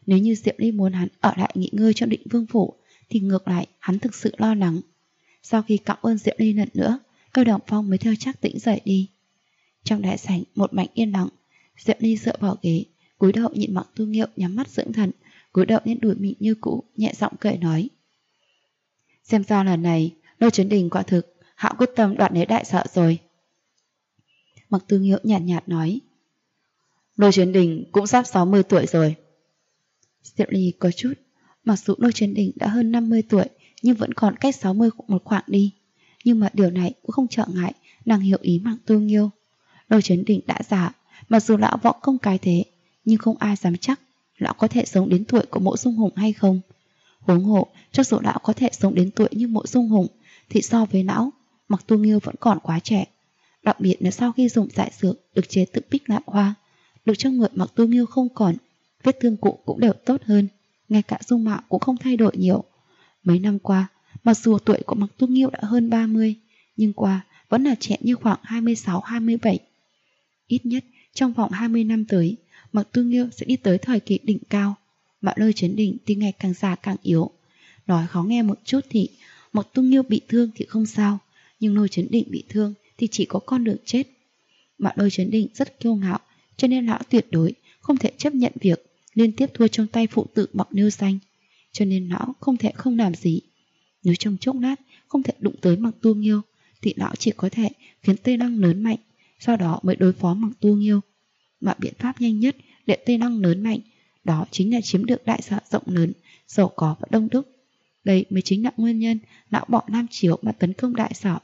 Speaker 1: Nếu như Diệp Ly muốn hắn ở lại nghỉ ngơi trong Định Vương phủ thì ngược lại hắn thực sự lo lắng. Sau khi cảm ơn Diệp Ly lần nữa, Lôi Đồng Phong mới theo Trác Tĩnh rời đi. Trong đại sảnh một mảnh yên lặng, Diệp Ly dựa vào ghế, cúi đầu nhìn Mặc Tu Nghiêu nhắm mắt dưỡng thần, cúi đầu lên đùi mình như cũ, nhẹ giọng cười nói: xem ra lần này Lôi Chấn Đình quả thực hạ quyết tâm đoạt lấy đại sợ rồi. Mặc Tu Nghiêu nhạt nhạt nói: Lôi Chấn Đình cũng sắp 60 tuổi rồi. Diệp Ly có chút, mặc dù Lôi Chấn Đình đã hơn 50 tuổi nhưng vẫn còn cách 60 một khoảng đi. Nhưng mà điều này cũng không trở ngại nàng hiểu ý Mặc Tu Nghiêu. Lôi Chấn Đình đã già, mặc dù lão võ công cái thế, nhưng không ai dám chắc lão có thể sống đến tuổi của Mộ Dung Hùng hay không. Huống hộ, cho dù lão có thể sống đến tuổi như Mộ Dung Hùng thì so với lão, Mặc Tu Nghiêu vẫn còn quá trẻ. Đặc biệt là sau khi dùng giải dược được chế tự Bích Lạng Hoa, được trong người Mặc Tu Nghiêu không còn, vết thương cũ cũng đều tốt hơn, ngay cả dung mạo cũng không thay đổi nhiều. Mấy năm qua, mặc dù tuổi của Mặc Tu Nghiêu đã hơn 30, nhưng qua vẫn là trẻ như khoảng 26-27. Ít nhất trong vòng 20 năm tới, Mặc Tu Nghiêu sẽ đi tới thời kỳ đỉnh cao, mà Lôi Chấn Đình thì ngày càng già càng yếu. Nói khó nghe một chút thì Mặc Tu Nghiêu bị thương thì không sao, nhưng Lôi Chấn Đình bị thương thì chỉ có con đường chết. Mà Lôi Chấn Đình rất kiêu ngạo, cho nên lão tuyệt đối không thể chấp nhận việc liên tiếp thua trong tay phụ tử Mặc Nêu Xanh, cho nên lão không thể không làm gì. Nếu trong chốc lát không thể đụng tới Mặc Tu Nghiêu thì lão chỉ có thể khiến Tây Lăng lớn mạnh, sau đó mới đối phó Mặc Tu Nghiêu. Mà biện pháp nhanh nhất để Tây Lăng lớn mạnh đó chính là chiếm được đại sở rộng lớn, giàu có và đông đúc. Đây mới chính là nguyên nhân lão bỏ Nam Chiếu mà tấn công đại sở.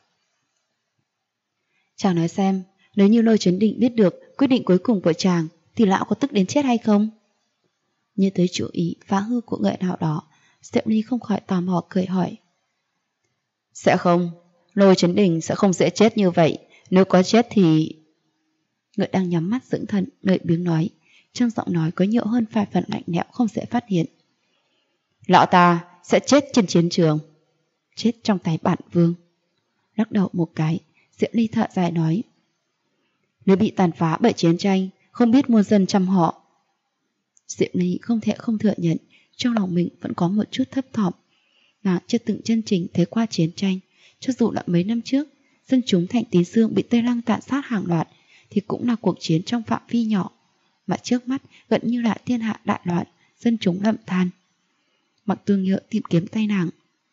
Speaker 1: Chàng nói xem, nếu như Lôi Chấn Đình biết được quyết định cuối cùng của chàng thì lão có tức đến chết hay không? Như tới chủ ý phá hư của người nào đó, Diệp Ly không khỏi tò mò cười hỏi. Sẽ không, Lôi Chấn Đình sẽ không dễ chết như vậy. Nếu có chết thì... Người đang nhắm mắt dưỡng thần, lười biếng nói, trong giọng nói có nhiều hơn vài phần lạnh lẽo không dễ phát hiện. Lão ta sẽ chết trên chiến trường, chết trong tay bản vương. Lắc đầu một cái, Diệp Ly thở dài nói. Nếu bị tàn phá bởi chiến tranh, không biết muôn dân chăm họ. Diệp Ly không thể không thừa nhận, trong lòng mình vẫn có một chút thấp thỏm. Nàng chưa từng chân chính thấy qua chiến tranh, cho dù là mấy năm trước, dân chúng thành Tín Dương bị Tây Lăng tàn sát hàng loạt, thì cũng là cuộc chiến trong phạm vi nhỏ. Mà trước mắt gần như là thiên hạ đại loạn, dân chúng lầm than. Mặc Tu Nghiêu tìm kiếm tay nàng.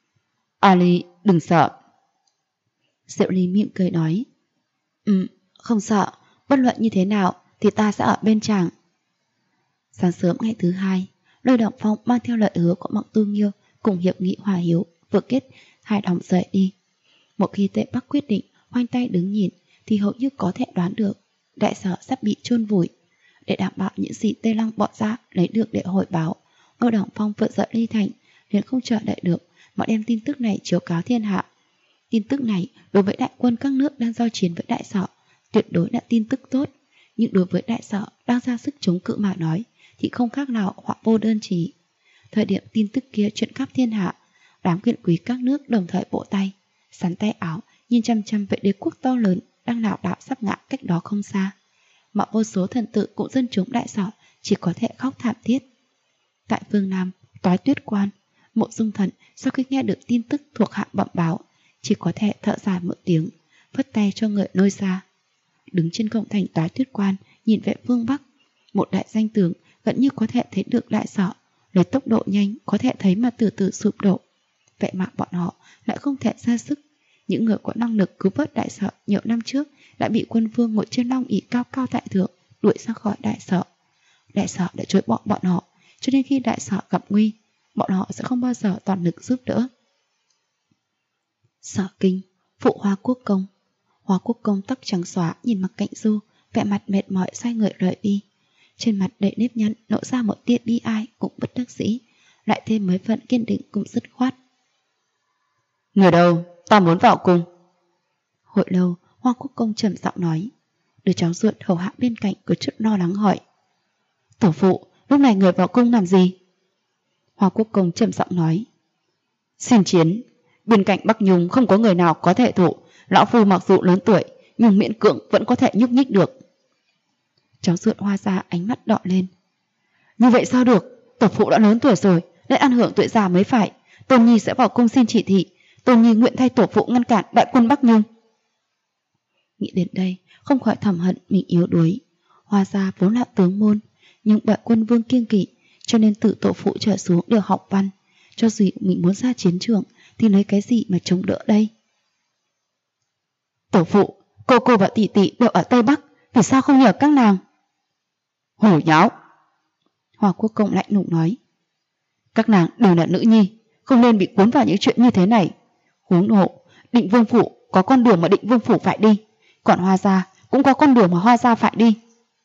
Speaker 1: Ali, đừng sợ. Diệu Ly mỉm cười nói. Không sợ, bất luận như thế nào thì ta sẽ ở bên chàng. Sáng sớm ngày thứ hai, Lôi Động Phong mang theo lời hứa của Mặc Tu Nghiêu cùng hiệp nghị hòa hiếu vừa kết hài lòng rời đi. Một khi Tệ Bắc quyết định khoanh tay đứng nhìn thì hầu như có thể đoán được đại sở sắp bị chôn vùi. Để đảm bảo những gì Tây Lăng bỏ ra lấy được để hồi báo, Lôi Động Phong vợ dậy Ly Thành liền không chờ đợi được mà đem tin tức này chiếu cáo thiên hạ. Tin tức này đối với đại quân các nước đang giao chiến với đại sở tuyệt đối là tin tức tốt, nhưng đối với đại sở đang ra sức chống cự mà nói thì không khác nào họa vô đơn chí. Thời điểm tin tức kia truyền khắp thiên hạ, đám quyền quý các nước đồng thời vỗ tay, sắn tay áo nhìn chăm chăm về đế quốc to lớn đang lảo đảo sắp ngã cách đó không xa. Mà vô số thần tử cũng dân chúng đại sở chỉ có thể khóc thảm thiết. Tại phương Nam, Toái Tuyết Quan, Mộ Dung Thần sau khi nghe được tin tức thuộc hạ bẩm báo, chỉ có thể thở dài một tiếng, phất tay cho người lôi ra. Đứng trên cổng thành Toái Tuyết Quan, nhìn về phương Bắc, một đại danh tướng gần như có thể thấy được đại sở lấy tốc độ nhanh có thể thấy mà từ từ sụp đổ. Vậy mà bọn họ lại không thể ra sức. Những người có năng lực cứu vớt đại sở nhiều năm trước đã bị quân vương ngồi trên long ỷ cao cao tại thượng đuổi ra khỏi đại sở. Đại sở đã chối bỏ bọn họ, cho nên khi đại sở gặp nguy, bọn họ sẽ không bao giờ toàn lực giúp đỡ. Sở Kinh, phụ Hoa Quốc Công. Hoa Quốc Công tóc trắng xóa nhìn Mặc Cạnh Du, vẻ mặt mệt mỏi xoay người rời đi. Trên mặt đầy nếp nhăn lộ ra một tia bi ai cũng bất đắc dĩ, lại thêm mấy phần kiên định cũng dứt khoát. Người đâu? Ta muốn vào cung. Hồi lâu, Hoa Quốc Công trầm giọng nói. Đứa cháu ruột hầu hạ bên cạnh có chút lo lắng hỏi. Tổ phụ, lúc này người vào cung làm gì? Hoa Quốc Công trầm giọng nói. Xin chiến. Bên cạnh Bắc Nhung không có người nào có thể thủ. Lão phu mặc dù lớn tuổi nhưng miễn cưỡng vẫn có thể nhúc nhích được. Cháu ruột Hoa gia ánh mắt đỏ lên. Như vậy sao được? tổ phụ đã lớn tuổi rồi, nên ăn hưởng tuổi già mới phải. Tôn Nhi sẽ vào cung xin chỉ thị. Tôn Nhi nguyện thay tổ phụ ngăn cản đại quân Bắc Nhung. Nghĩ đến đây, không khỏi thầm hận mình yếu đuối. Hoa gia vốn là tướng môn, nhưng bởi quân vương kiêng kỵ, cho nên tự tổ phụ trở xuống đều học văn. Cho dù mình muốn ra chiến trường, thì lấy cái gì mà chống đỡ đây? Tổ phụ, cô và tỷ tỷ đều ở Tây Bắc, vì sao không nhờ các nàng? Hổ nháo! Hoa Quốc Công lạnh lùng nói. Các nàng đều là nữ nhi, không nên bị cuốn vào những chuyện như thế này. Huống hộ, Định Vương phủ có con đường mà Định Vương phủ phải đi, còn Hoa gia cũng có con đường mà Hoa gia phải đi.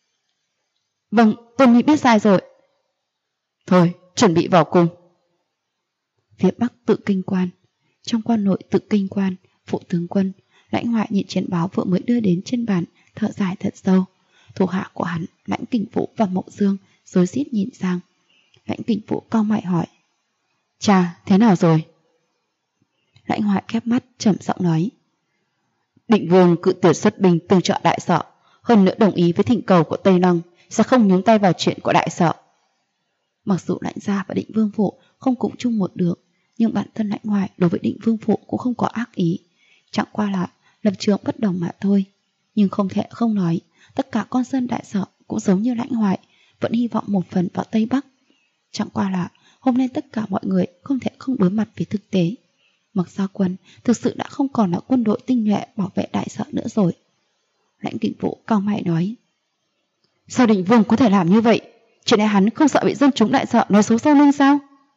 Speaker 1: Vâng, Tôn Nhi biết sai rồi. Thôi, chuẩn bị vào cung. Phía Bắc Tự Kinh Quan, trong quan nội Tự Kinh Quan, phụ tướng quân Lãnh Hoại nhìn chiến báo vừa mới đưa đến trên bàn, thở dài thật sâu. Thủ hạ của hắn, Lãnh Kình Vũ và Mộng Dương rối rít nhìn sang. Lãnh Kình Vũ cau mày hỏi: Cha, thế nào rồi? Lãnh Hoại khép mắt trầm giọng nói: Định Vương cự tuyệt xuất binh tương trợ đại sở, hơn nữa đồng ý với thỉnh cầu của Tây Lăng, sẽ không nhúng tay vào chuyện của đại sở. Mặc dù Lãnh gia và Định Vương phủ không cùng chung một đường, nhưng bản thân Lãnh Hoại đối với Định Vương phủ cũng không có ác ý, chẳng qua là lập trường bất đồng mà thôi. Nhưng không thể không nói, tất cả con dân đại sở cũng giống như Lãnh Hoại, vẫn hy vọng một phần vào Tây Bắc. Chẳng qua là hôm nay tất cả mọi người không thể không đối mặt với thực tế. Mặc Gia Quân thực sự đã không còn là quân đội tinh nhuệ bảo vệ đại sở nữa rồi. Lãnh Kình Vũ cau mày nói: Sao Định Vương có thể làm như vậy? Chuyện này hắn không sợ bị dân chúng đại sở nói xấu sau lưng sao?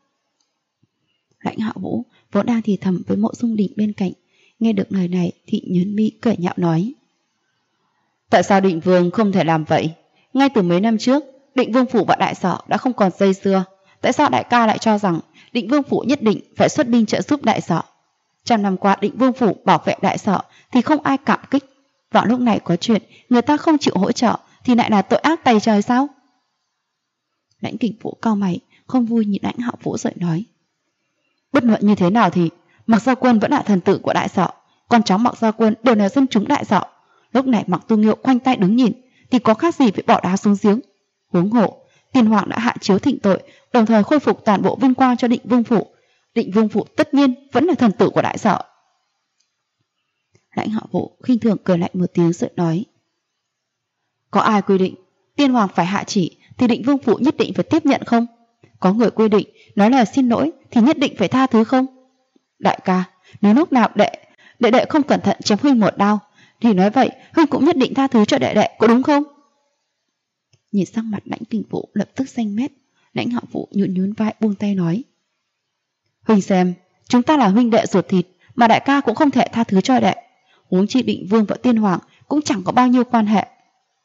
Speaker 1: Lãnh Hạ Vũ vốn đang thì thầm với Mộ Dung Đình bên cạnh, nghe được lời này thì nhớn mi cười nhạo nói: Tại sao Định Vương không thể làm vậy? Ngay từ mấy năm trước, Định Vương phủ và đại sở đã không còn dây dưa. Tại sao đại ca lại cho rằng Định Vương phủ nhất định phải xuất binh trợ giúp đại sở? Trăm năm qua Định Vương phủ bảo vệ đại sở thì không ai cảm kích. Vào lúc này có chuyện người ta không chịu hỗ trợ thì lại là tội ác tày trời sao? Lãnh Kình Vũ cau mày, không vui nhìn Lãnh Hạ Vũ rồi nói: Bất luận như thế nào thì Mặc Gia Quân vẫn là thần tử của đại sở, con cháu Mặc Gia Quân đều là dân chúng đại sở. Lúc này Mặc Tu Nghiêu khoanh tay đứng nhìn thì có khác gì với bỏ đá xuống giếng. Huống hộ, Tiên Hoàng đã hạ chiếu thịnh tội, đồng thời khôi phục toàn bộ vinh quang cho Định Vương phủ. Định Vương phủ tất nhiên vẫn là thần tử của đại sở. Lãnh Hạ Vũ khinh thường cười lạnh một tiếng rồi nói: Có ai quy định Tiên Hoàng phải hạ chỉ thì Định Vương phủ nhất định phải tiếp nhận không? Có người quy định nói lời xin lỗi thì nhất định phải tha thứ không? Đại ca, nếu lúc nào đệ không cẩn thận chém huynh một đao thì nói vậy huynh cũng nhất định tha thứ cho đệ, có đúng không? Nhìn sang mặt Lãnh Kình Vũ lập tức xanh mét. Lãnh Hạ Vũ nhún vai buông tay nói: Huynh xem, chúng ta là huynh đệ ruột thịt mà đại ca cũng không thể tha thứ cho đệ. Huống chi Định Vương và Tiên Hoàng cũng chẳng có bao nhiêu quan hệ.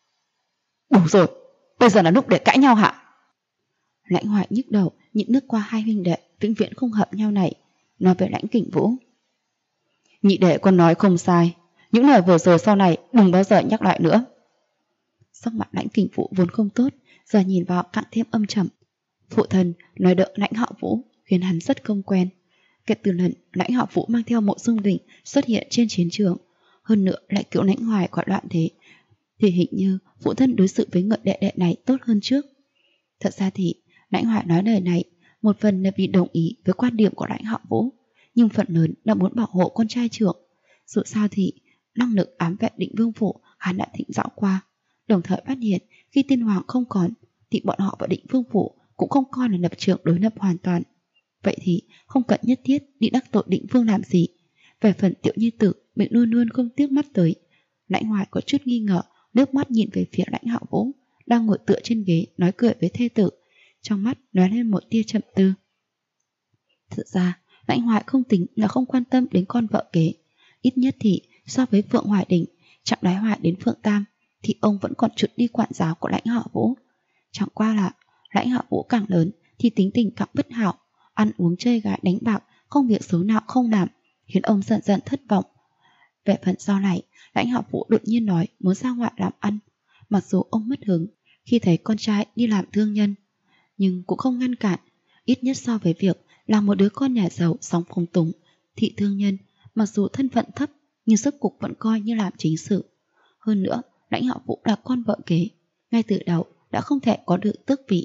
Speaker 1: Đủ rồi, bây giờ là lúc để cãi nhau hả? Lãnh Hoại nhức đầu nhịn nước qua hai huynh đệ vĩnh viễn không hợp nhau này, nói với Lãnh Kình Vũ: Nhị đệ con nói không sai, những lời vừa rồi sau này đừng bao giờ nhắc lại nữa. Sắc mặt Lãnh Kình Vũ vốn không tốt, giờ nhìn vào càng thêm âm trầm. Phụ thân nói đỡ Lãnh Hạ Vũ khiến hắn rất không quen. Kể từ lần Lãnh Hạ Vũ mang theo Mộ Dung Đình xuất hiện trên chiến trường, hơn nữa lại cứu Lãnh Hoài khỏi loạn thế, thì hình như phụ thân đối xử với người đệ đệ này tốt hơn trước. Thật ra thì Lãnh Hoài nói lời này một phần là vì đồng ý với quan điểm của Lãnh Hạ Vũ, nhưng phần lớn là muốn bảo hộ con trai trưởng. Dù sao thì năng lực ám vệ Định Vương phủ hắn đã thỉnh giáo qua, đồng thời phát hiện khi Tiên Hoàng không còn thì bọn họ và Định Vương phủ cũng không coi là lập trường đối lập hoàn toàn. Vậy thì không cần nhất thiết đi đắc tội Định Vương làm gì. Về phần Tiểu Nhi tử mình luôn luôn không tiếc mắt tới. Lãnh Hoài có chút nghi ngờ, nước mắt nhìn về phía Lãnh Hạ Vũ đang ngồi tựa trên ghế nói cười với thê tử, trong mắt lóe lên một tia trầm tư. Thực ra Lãnh Hoài không tính là không quan tâm đến con vợ kế, ít nhất thì so với Phượng Hoài Đình, Trọng Đái Hoài đến Phượng Tam thì ông vẫn còn chút đi quản giáo của Lãnh Hạ Vũ. Chẳng qua là Lãnh Hạ Vũ càng lớn thì tính tình càng bất hảo, ăn uống chơi gái đánh bạc, không việc xấu nào không làm, khiến ông dần dần thất vọng. Về phần sau này, Lãnh Hạ Vũ đột nhiên nói muốn ra ngoại làm ăn. Mặc dù ông mất hứng khi thấy con trai đi làm thương nhân, nhưng cũng không ngăn cản. Ít nhất so với việc là một đứa con nhà giàu sống phóng túng, thị thương nhân mặc dù thân phận thấp nhưng sức cục vẫn coi như làm chính sự. Hơn nữa, Lãnh Hạ Vũ là con vợ kế, ngay từ đầu đã không thể có được tước vị,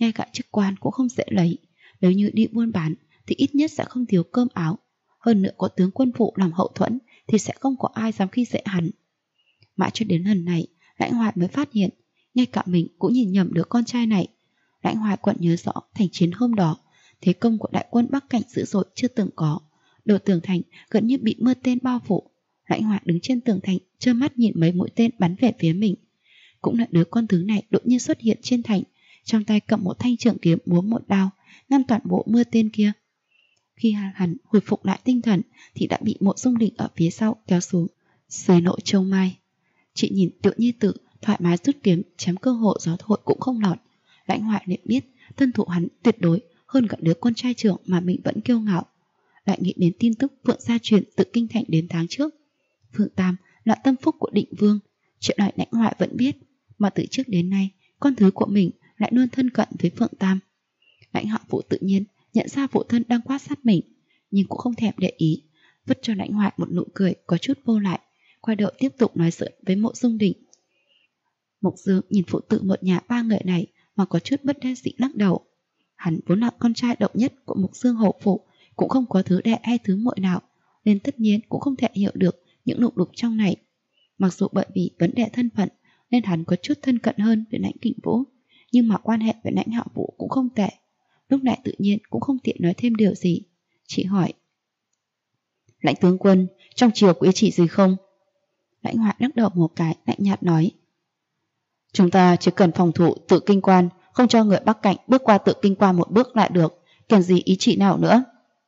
Speaker 1: ngay cả chức quan cũng không dễ lấy. Nếu như đi buôn bán thì ít nhất sẽ không thiếu cơm áo. Hơn nữa có tướng quân phụ làm hậu thuẫn thì sẽ không có ai dám khi dễ hắn. Mãi cho đến lần này, Lãnh Hoài mới phát hiện, ngay cả mình cũng nhìn nhầm đứa con trai này. Lãnh Hoài còn nhớ rõ thành chiến hôm đó, thế công của đại quân Bắc Cảnh dữ dội chưa từng có. Đầu tường thành gần như bị mưa tên bao phủ. Lãnh Hoài đứng trên tường thành, trơ mắt nhìn mấy mũi tên bắn về phía mình. Cũng là đứa con thứ này đột nhiên xuất hiện trên thành, trong tay cầm một thanh trường kiếm múa một đao, ngăn toàn bộ mưa tên kia. Khi hắn hồi phục lại tinh thần thì đã bị Mộ Dung Đình ở phía sau kéo xuống, dưới nỗi châu mai. Chị nhìn Tiểu Nhi Tử thoải mái rút kiếm chém cơ hội gió thổi cũng không lọt. Lãnh Hoài liền biết thân thủ hắn tuyệt đối hơn cả đứa con trai trưởng mà mình vẫn kiêu ngạo. Lại nghĩ đến tin tức Phượng gia truyền từ kinh thành đến tháng trước. Phượng Tam là tâm phúc của Định Vương, chuyện này Lãnh Hoài vẫn biết, mà từ trước đến nay con thứ của mình lại luôn thân cận với Phượng Tam. Lãnh Hạo Vũ tự nhiên nhận ra phụ thân đang quan sát mình, nhưng cũng không thèm để ý, vứt cho Lãnh Hoài một nụ cười có chút vô lại, quay đầu tiếp tục nói giỡn với Mộ Dung Đình. Mộc Dương nhìn phụ tử một nhà ba người này mà có chút bất đắc dĩ lắc đầu. Hắn vốn là con trai độc nhất của Mộc Dương hậu phụ, cũng không có thứ đệ hay thứ muội nào, nên tất nhiên cũng không thể hiểu được những lục đục trong này. Mặc dù bởi vì vấn đề thân phận nên hắn có chút thân cận hơn với Lãnh Kình Vũ, nhưng mà quan hệ với Lãnh Hạo Vũ cũng không tệ. Lúc này tự nhiên cũng không tiện nói thêm điều gì. Chị hỏi: Lãnh tướng quân, trong triều có ý chỉ gì không? Lãnh Hoài lắc đầu một cái, lạnh nhạt nói: chúng ta chỉ cần phòng thủ Tự Kinh Quan, không cho người Bắc Cảnh bước qua Tự Kinh Quan một bước lại được, cần gì ý chỉ nào nữa.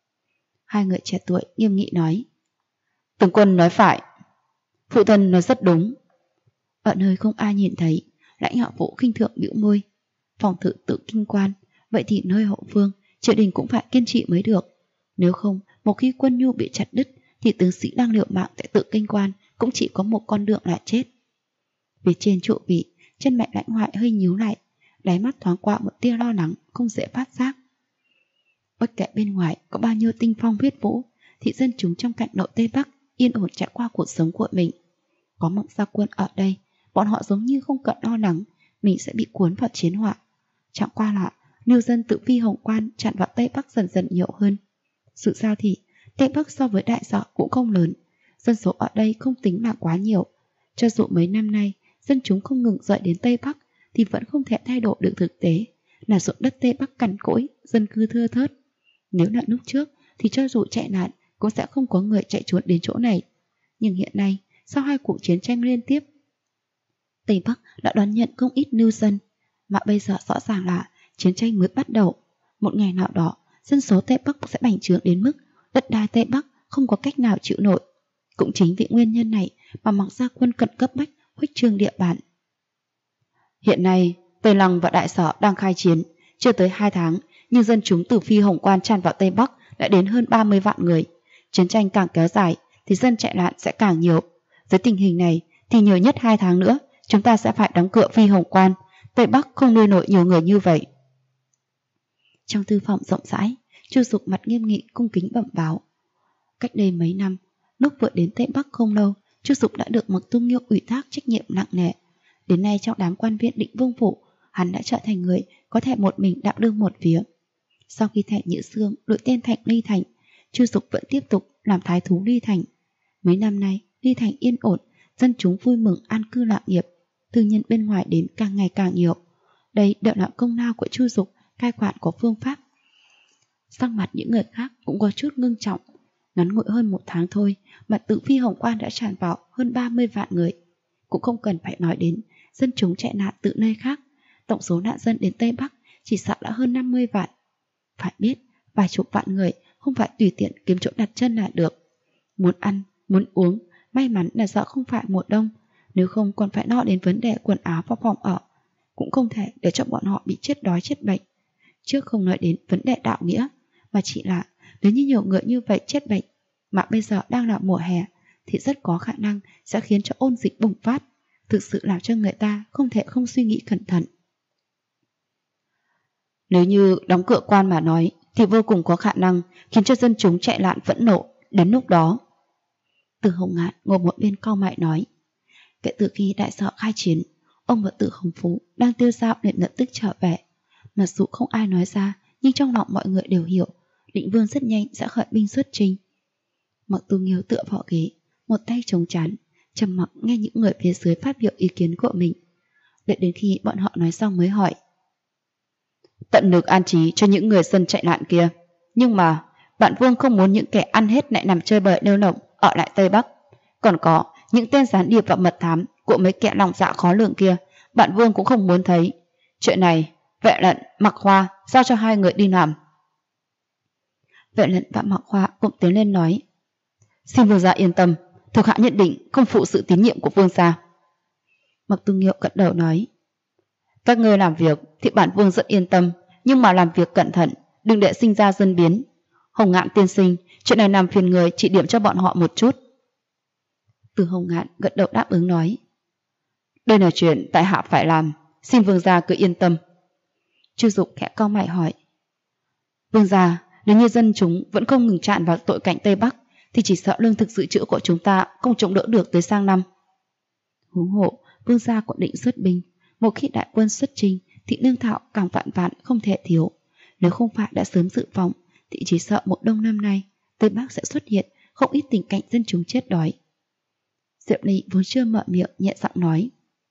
Speaker 1: Hai người trẻ tuổi nghiêm nghị nói: tướng quân nói phải, phụ thân nói rất đúng. Ở nơi không ai nhìn thấy, Lãnh Hạo Vũ khinh thường bĩu môi. Phòng thủ Tự Kinh Quan, vậy thì nơi hậu phương triều đình cũng phải kiên trì mới được. Nếu không, một khi quân nhu bị chặt đứt thì tướng sĩ đang liều mạng tại Tự Kinh Quan cũng chỉ có một con đường là chết. Phía trên trụ vị, chân mày Lãnh Hoài hơi nhíu lại, đáy mắt thoáng qua một tia lo lắng không dễ phát giác. Bất kể bên ngoài có bao nhiêu tinh phong huyết vũ thì dân chúng trong cạnh nội Tây Bắc yên ổn trải qua cuộc sống của mình. Có Mộng Gia Quân ở đây, bọn họ giống như không cần lo lắng mình sẽ bị cuốn vào chiến họa. Chẳng qua là lưu dân tự phi Hồng Quan tràn vào Tây Bắc dần dần nhiều hơn. Sự sao thì Tây Bắc so với Đại Dọ cũng không lớn, dân số ở đây không tính là quá nhiều. Cho dù mấy năm nay dân chúng không ngừng dậy đến Tây Bắc thì vẫn không thể thay đổi được thực tế là ruộng đất Tây Bắc cằn cỗi, dân cư thưa thớt. Nếu là lúc trước thì cho dù chạy nạn cũng sẽ không có người chạy trốn đến chỗ này. Nhưng hiện nay, sau hai cuộc chiến tranh liên tiếp, Tây Bắc đã đón nhận không ít lưu dân, mà bây giờ rõ ràng là chiến tranh mới bắt đầu. Một ngày nào đó, dân số Tây Bắc sẽ bành trướng đến mức đất đai Tây Bắc không có cách nào chịu nổi. Cũng chính vì nguyên nhân này mà Mạc Gia Quân cần cấp bách khuếch trương địa bàn. Hiện nay, Tây Lăng và Đại Sở đang khai chiến, chưa tới 2 tháng, nhưng dân chúng từ phi Hồng Quan tràn vào Tây Bắc đã đến hơn 30 vạn người. Chiến tranh càng kéo dài thì dân chạy nạn sẽ càng nhiều. Với tình hình này thì nhiều nhất 2 tháng nữa chúng ta sẽ phải đóng cửa phi Hồng Quan. Tây Bắc không nuôi nổi nhiều người như vậy. Trong thư phòng rộng rãi, Chu Dục mặt nghiêm nghị cung kính bẩm báo. Cách đây mấy năm, lúc vừa đến Tây Bắc không lâu, Chu Dục đã được Mạc Tung Nghiêu ủy thác trách nhiệm nặng nề. Đến nay trong đám quan viên Định Vương phủ, hắn đã trở thành người có thể một mình đạo đương một phía. Sau khi Thạch Nhữ Xương đổi tên thành Ly Thành, Chu Dục vẫn tiếp tục làm thái thú Ly Thành. Mấy năm nay, Ly Thành yên ổn, dân chúng vui mừng an cư lạc nghiệp, tư nhân bên ngoài đến càng ngày càng nhiều. Đây đều là công lao của Chu Dục cai quản của phương pháp. Sắc mặt những người khác cũng có chút ngưng trọng. Ngắn ngủi hơn 1 tháng thôi mà tự phi Hồng Quan đã tràn vào hơn 30 vạn người. Cũng không cần phải nói đến dân chúng chạy nạn từ nơi khác. Tổng số nạn dân đến Tây Bắc chỉ sợ đã hơn 50 vạn. Phải biết, vài chục vạn người không phải tùy tiện kiếm chỗ đặt chân là được. Muốn ăn, muốn uống, may mắn là do không phải mùa đông, nếu không còn phải lo đến vấn đề quần áo và phòng ở. Cũng không thể để cho bọn họ bị chết đói chết bệnh. Trước không nói đến vấn đề đạo nghĩa, mà chỉ là nếu như nhiều người như vậy chết bệnh, mà bây giờ đang là mùa hè, thì rất có khả năng sẽ khiến cho ôn dịch bùng phát, thực sự làm cho người ta không thể không suy nghĩ cẩn thận. Nếu như đóng cửa quan mà nói, thì vô cùng có khả năng khiến cho dân chúng chạy nạn phẫn nộ. Đến lúc đó, Từ Hồng Ngạn ngồi một bên cau mày nói, kể từ khi Đại Sở khai chiến, ông và Từ Hồng Phú đang tiêu dao để lập tức trở về. Mặc dù không ai nói ra, nhưng trong lòng mọi người đều hiểu, Định Vương rất nhanh sẽ khởi binh xuất chinh. Mặc Tu Nghiêu tựa vào ghế, một tay chống trán, trầm mặc nghe những người phía dưới phát biểu ý kiến của mình. Đợi đến khi bọn họ nói xong mới hỏi: tận lực an trí cho những người dân chạy nạn kia, nhưng mà bản vương không muốn những kẻ ăn hết lại nằm chơi bời lêu lổng ở lại Tây Bắc. Còn có những tên gián điệp và mật thám của mấy kẻ lòng dạ khó lường kia, bản vương cũng không muốn thấy. Chuyện này Vệ Lận, Mặc Hoa giao cho hai người đi làm. Vệ Lận và Mặc Hoa cũng tiến lên nói: xin vương gia yên tâm, thuộc hạ nhất định không phụ sự tín nhiệm của vương gia. Mặc Tu Nghiêu gật đầu nói: các ngươi làm việc thì bản vương rất yên tâm, nhưng mà làm việc cẩn thận, đừng để sinh ra dân biến. Hồng Ngạn tiên sinh, chuyện này làm phiền người chỉ điểm cho bọn họ một chút. Từ Hồng Ngạn gật đầu đáp ứng nói: đây là chuyện tại hạ phải làm, xin vương gia cứ yên tâm. Chu Dục khẽ cau mày hỏi: vương gia, nếu như dân chúng vẫn không ngừng tràn vào tội cảnh Tây Bắc thì chỉ sợ lương thực dự trữ của chúng ta không chống đỡ được tới sang năm. Huống hộ vương gia còn định xuất binh, một khi đại quân xuất chinh thì lương thảo càng vạn vạn không thể thiếu. Nếu không phải đã sớm dự phòng thì chỉ sợ một đông năm nay Tây Bắc sẽ xuất hiện không ít tình cảnh dân chúng chết đói. Diệp Ly vốn chưa mở miệng nhẹ giọng nói: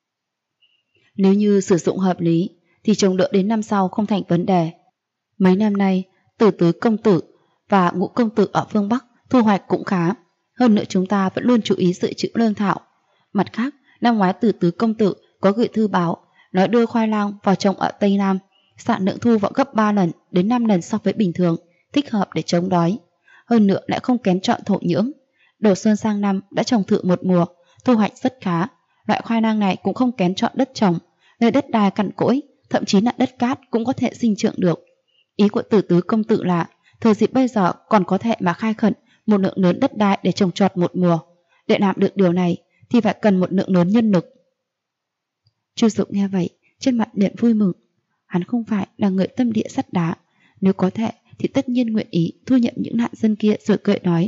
Speaker 1: nếu như sử dụng hợp lý thì chống đỡ đến năm sau không thành vấn đề. Mấy năm nay Tử Tứ công tử và Ngũ công tử ở phương Bắc thu hoạch cũng khá. Hơn nữa chúng ta vẫn luôn chú ý dự trữ lương thảo. Mặt khác, năm ngoái Tử Tứ công tử có gửi thư báo nói đưa khoai lang vào trồng ở Tây Nam, sản lượng thu vào gấp 3 lần đến 5 lần so với bình thường, thích hợp để chống đói. Hơn nữa lại không kén chọn thổ nhưỡng. Đầu xuân sang năm đã trồng thử một mùa, thu hoạch rất khá. Loại khoai lang này cũng không kén chọn đất trồng, nơi đất đai cằn cỗi, thậm chí là đất cát cũng có thể sinh trưởng được. Ý của Tử Tứ công tử là thời dịp bây giờ còn có thể mà khai khẩn một lượng lớn đất đai để trồng trọt một mùa. Để làm được điều này thì phải cần một lượng lớn nhân lực. Chu Dục nghe vậy, trên mặt liền vui mừng. Hắn không phải là người tâm địa sắt đá, nếu có thể thì tất nhiên nguyện ý thu nhận những nạn dân kia, rồi cười nói: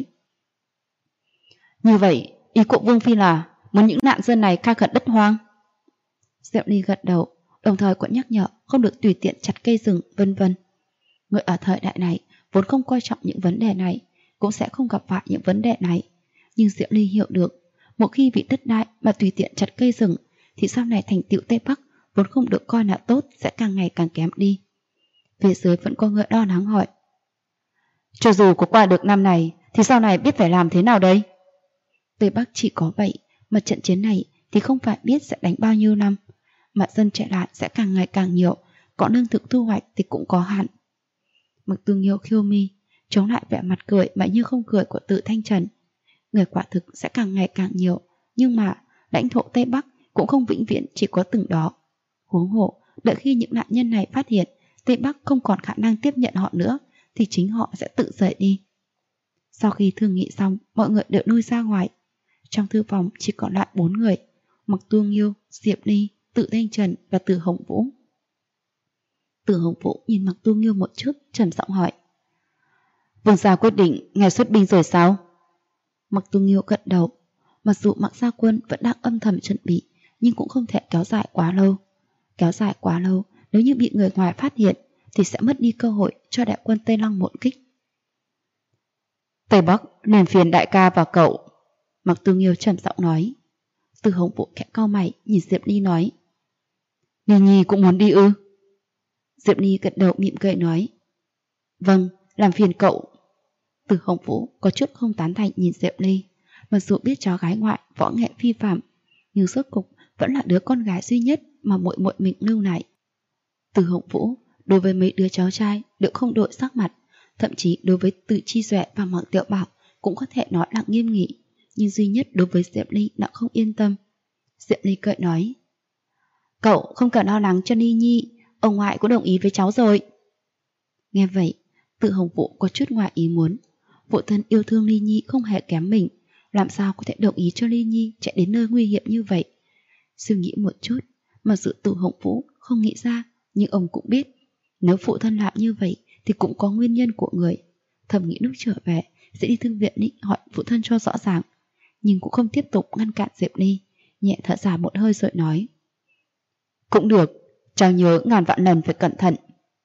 Speaker 1: như vậy, ý của Vương Phi là muốn những nạn dân này khai khẩn đất hoang? Diệp Ly gật đầu, đồng thời cũng nhắc nhở không được tùy tiện chặt cây rừng, vân vân. Người ở thời đại này vốn không coi trọng những vấn đề này, cũng sẽ không gặp phải những vấn đề này. Nhưng Diệp Ly hiểu được, một khi vì đất đai mà tùy tiện chặt cây rừng thì sau này thành tựu Tây Bắc vốn không được coi là tốt sẽ càng ngày càng kém đi. Phía dưới vẫn có người lo lắng hỏi: cho dù có qua được năm này thì sau này biết phải làm thế nào đây? Tây Bắc chỉ có vậy, mà trận chiến này thì không phải biết sẽ đánh bao nhiêu năm, mà dân chạy lại sẽ càng ngày càng nhiều, có lương thực thu hoạch thì cũng có hạn. Mặc Tu Nghiêu khiêu mi, chống lại vẻ mặt cười mà như không cười của Tự Thanh Trần. Người quả thực sẽ càng ngày càng nhiều, nhưng mà lãnh thổ Tây Bắc cũng không vĩnh viễn chỉ có từng đó. Huống hộ, đợi khi những nạn nhân này phát hiện Tây Bắc không còn khả năng tiếp nhận họ nữa thì chính họ sẽ tự rời đi. Sau khi thương nghị xong, mọi người đều lui ra ngoài. Trong thư phòng chỉ còn lại 4 người: Mặc Tu Nghiêu, Diệp Ly, Tự Thanh Trần và Từ Hồng Vũ. Từ Hồng Vũ nhìn Mặc Tu Nghiêu một chút, trầm giọng hỏi: vương gia quyết định ngày xuất binh rồi sao? Mặc Tu Nghiêu gật đầu. Mặc dù Mặc Gia Quân vẫn đang âm thầm chuẩn bị, nhưng cũng không thể kéo dài quá lâu. Kéo dài quá lâu, nếu như bị người ngoài phát hiện thì sẽ mất đi cơ hội cho đại quân Tây Lăng một kích. Tây Bắc liền phiền đại ca và cậu. Mặc Tu Nghiêu trầm giọng nói. Từ Hồng Vũ khẽ cau mày nhìn Diệp Ly nói: Ly Nhi cũng muốn đi ư? Diệp Ly gật đầu mỉm cười nói: vâng, làm phiền cậu. Từ Hồng Vũ có chút không tán thành nhìn Diệp Ly. Mặc dù biết cháu gái ngoại võ nghệ phi phạm, nhưng rốt cục vẫn là đứa con gái duy nhất mà muội muội mình lưu lại. Từ Hồng Vũ đối với mấy đứa cháu trai đều không đổi sắc mặt, thậm chí đối với Từ Chi Duệ và Mặc Tiểu Bảo cũng có thể nói là nghiêm nghị, nhưng duy nhất đối với Diệp Ly đã không yên tâm. Diệp Ly cười nói: cậu không cần lo lắng cho Ly Nhi, ông ngoại cũng đồng ý với cháu rồi. Nghe vậy, Từ Hồng Vũ có chút ngoài ý muốn. Phụ thân yêu thương Ly Nhi không hề kém mình, làm sao có thể đồng ý cho Ly Nhi chạy đến nơi nguy hiểm như vậy. Suy nghĩ một chút, mà sự Từ Hồng Vũ không nghĩ ra, nhưng ông cũng biết nếu phụ thân làm như vậy thì cũng có nguyên nhân của người. Thầm nghĩ lúc trở về sẽ đi thương viện định hỏi phụ thân cho rõ ràng, nhưng cũng không tiếp tục ngăn cản Diệp Ly, nhẹ thở dài một hơi rồi nói: cũng được, cháu nhớ ngàn vạn lần phải cẩn thận.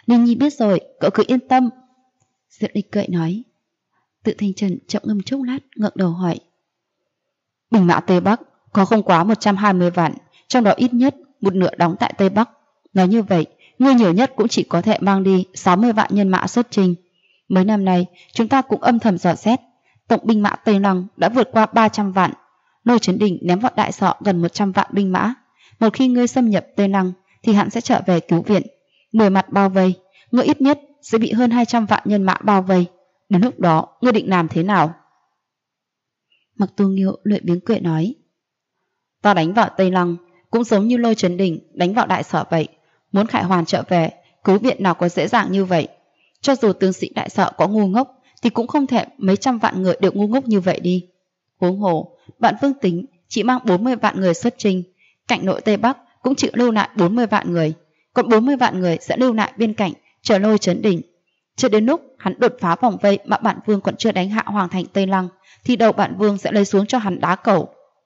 Speaker 1: Linh Nhi biết rồi, cậu cứ yên tâm. Diệp Ly cười nói. Tự Thanh Trần chậm ngâm chốc lát, ngẩng đầu hỏi. Binh mã Tây Bắc có không quá 120 vạn, trong đó ít nhất một nửa đóng tại Tây Bắc. Nói như vậy, ngươi nhiều nhất cũng chỉ có thể mang đi 60 vạn nhân mã xuất chinh. Mấy năm nay, chúng ta cũng âm thầm dò xét, tổng binh mã Tây Lăng đã vượt qua 300 vạn. Lôi Chấn Đỉnh ném vào Đại Sọ gần 100 vạn binh mã. Một khi ngươi xâm nhập Tây Lăng thì hắn sẽ trở về cứu viện. 10 mặt bao vây, ngươi ít nhất sẽ bị hơn 200 vạn nhân mã bao vây. Đến lúc đó, ngươi định làm thế nào? Mặc Tu Nghiêu lười biếng cười nói. Ta đánh vào Tây Lăng cũng giống như Lôi Chấn Đỉnh đánh vào Đại Sở vậy. Muốn Khải Hoàn trở về, cứu viện nào có dễ dàng như vậy. Cho dù tướng sĩ Đại Sở có ngu ngốc thì cũng không thể mấy trăm vạn người đều ngu ngốc như vậy đi. Huống hồ, bạn Vương tính chỉ mang 40 vạn người xuất chinh, cạnh nội Tây Bắc cũng chỉ lưu lại 40 vạn người, còn 40 vạn người sẽ lưu lại bên cạnh chờ Lôi Chấn Đỉnh. Cho đến lúc hắn đột phá vòng vây mà bạn Vương còn chưa đánh hạ hoàng thành Tây Lăng thì đầu bạn Vương sẽ lấy xuống cho hắn đá cầu.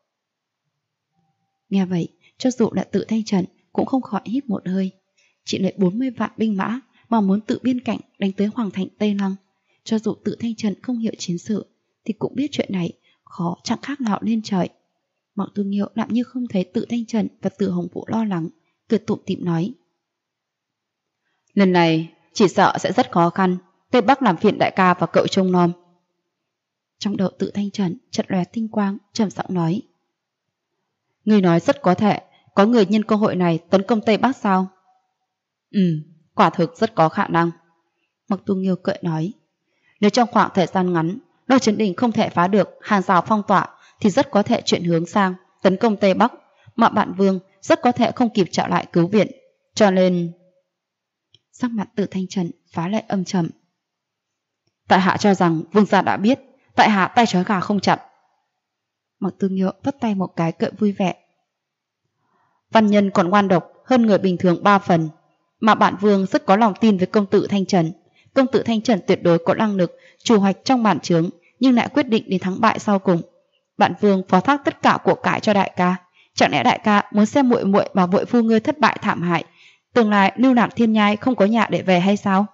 Speaker 1: Nghe vậy, cho dù là Tự Thanh Trần cũng không khỏi hít một hơi. Chỉ lấy 40 vạn binh mã mà muốn tự biên cảnh đánh tới hoàng thành Tây Lăng. Cho dù Tự Thanh Trần không hiểu chiến sự thì cũng biết chuyện này khó chẳng khác nào lên trời. Mặc Tu Nghiêu làm như không thấy Tự Thanh Trần và Từ Hồng Vũ lo lắng, cười tủm tỉm nói. Lần này chỉ sợ sẽ rất khó khăn, Tây Bắc làm phiền đại ca và cậu trông nom. Trong đầu Tự Thanh Trần chợt lóe tinh quang, trầm giọng nói. Ngươi nói rất có thể có người nhân cơ hội này tấn công Tây Bắc sao? Quả thực rất có khả năng. Mặc Tu Nghiêu cười nói. Nếu trong khoảng thời gian ngắn Lôi Chấn Đỉnh không thể phá được hàng rào phong tỏa thì rất có thể chuyển hướng sang tấn công Tây Bắc, mà bạn Vương rất có thể không kịp trở lại cứu viện. Cho nên... Sắc mặt Tự Thanh Trần phá lệ âm trầm. Tại hạ cho rằng Vương gia đã biết, tại hạ tay trói gà không chặt. Mặc Tu Nghiêu vất tay một cái cười vui vẻ. Văn nhân còn ngoan độc hơn người bình thường 3 phần, mà bạn Vương rất có lòng tin với công tử Thanh Trần. Công tử Thanh Trần tuyệt đối có năng lực chủ hoạch trong bản chướng, nhưng lại quyết định đến thắng bại sau cùng. Bạn Vương phó thác tất cả của cải cho đại ca. Chẳng lẽ đại ca muốn xem muội muội và muội phu ngươi thất bại thảm hại, tương lai lưu lạc thiên nhai không có nhà để về hay sao?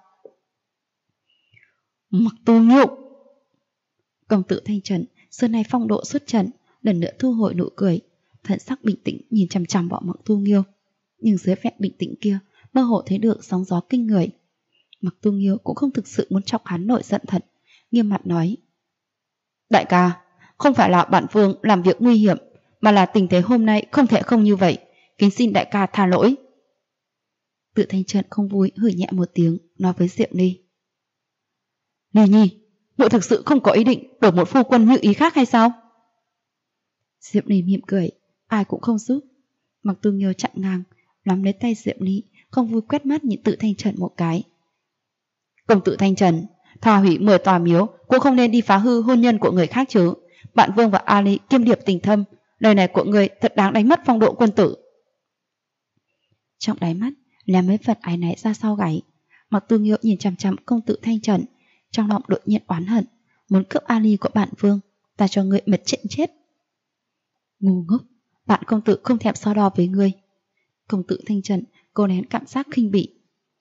Speaker 1: Mặc Tu Nghiêu! Công tử Thanh Trần xưa nay phong độ xuất trần, lần nữa thu hồi nụ cười, thần sắc bình tĩnh nhìn chằm chằm vào Mặc Tu Nghiêu, nhưng dưới vẻ bình tĩnh kia mơ hồ thấy được sóng gió kinh người. Mặc Tu Nghiêu cũng không thực sự muốn chọc hắn nổi giận thật, nghiêm mặt nói. Đại ca, không phải là bản Vương làm việc nguy hiểm, mà là tình thế hôm nay không thể không như vậy, kính xin đại ca tha lỗi. Tự Thanh Trần không vui hừ nhẹ một tiếng, nói với Diệp Ly. Ly Nhi, muội thực sự không có ý định đổi một phu quân như ý khác hay sao? Diệp Ly mỉm cười, ai cũng không giúp. Mặc Tu Nghiêu chặn ngang, nắm lấy tay Diệp Ly, không vui quét mắt nhìn Tự Thanh Trần một cái. Công tử Thanh Trần, thà hủy 10 tòa miếu cũng không nên đi phá hư hôn nhân của người khác chứ. Bạn Vương và Ali kiêm điệp tình thâm, lời này của người thật đáng đánh mất phong độ quân tử. Trong đáy mắt là mấy phần ái náy ra sau gáy. Mặc Tu Nghiêu nhìn chằm chằm công tử Thanh Trần, trong lòng đột nhiên oán hận, muốn cướp Ali của bạn Vương, ta cho người mệt chết. Ngu ngốc, bạn công tử không thèm so đo với ngươi. Công tử Thanh Trần cố nén cảm giác khinh bỉ.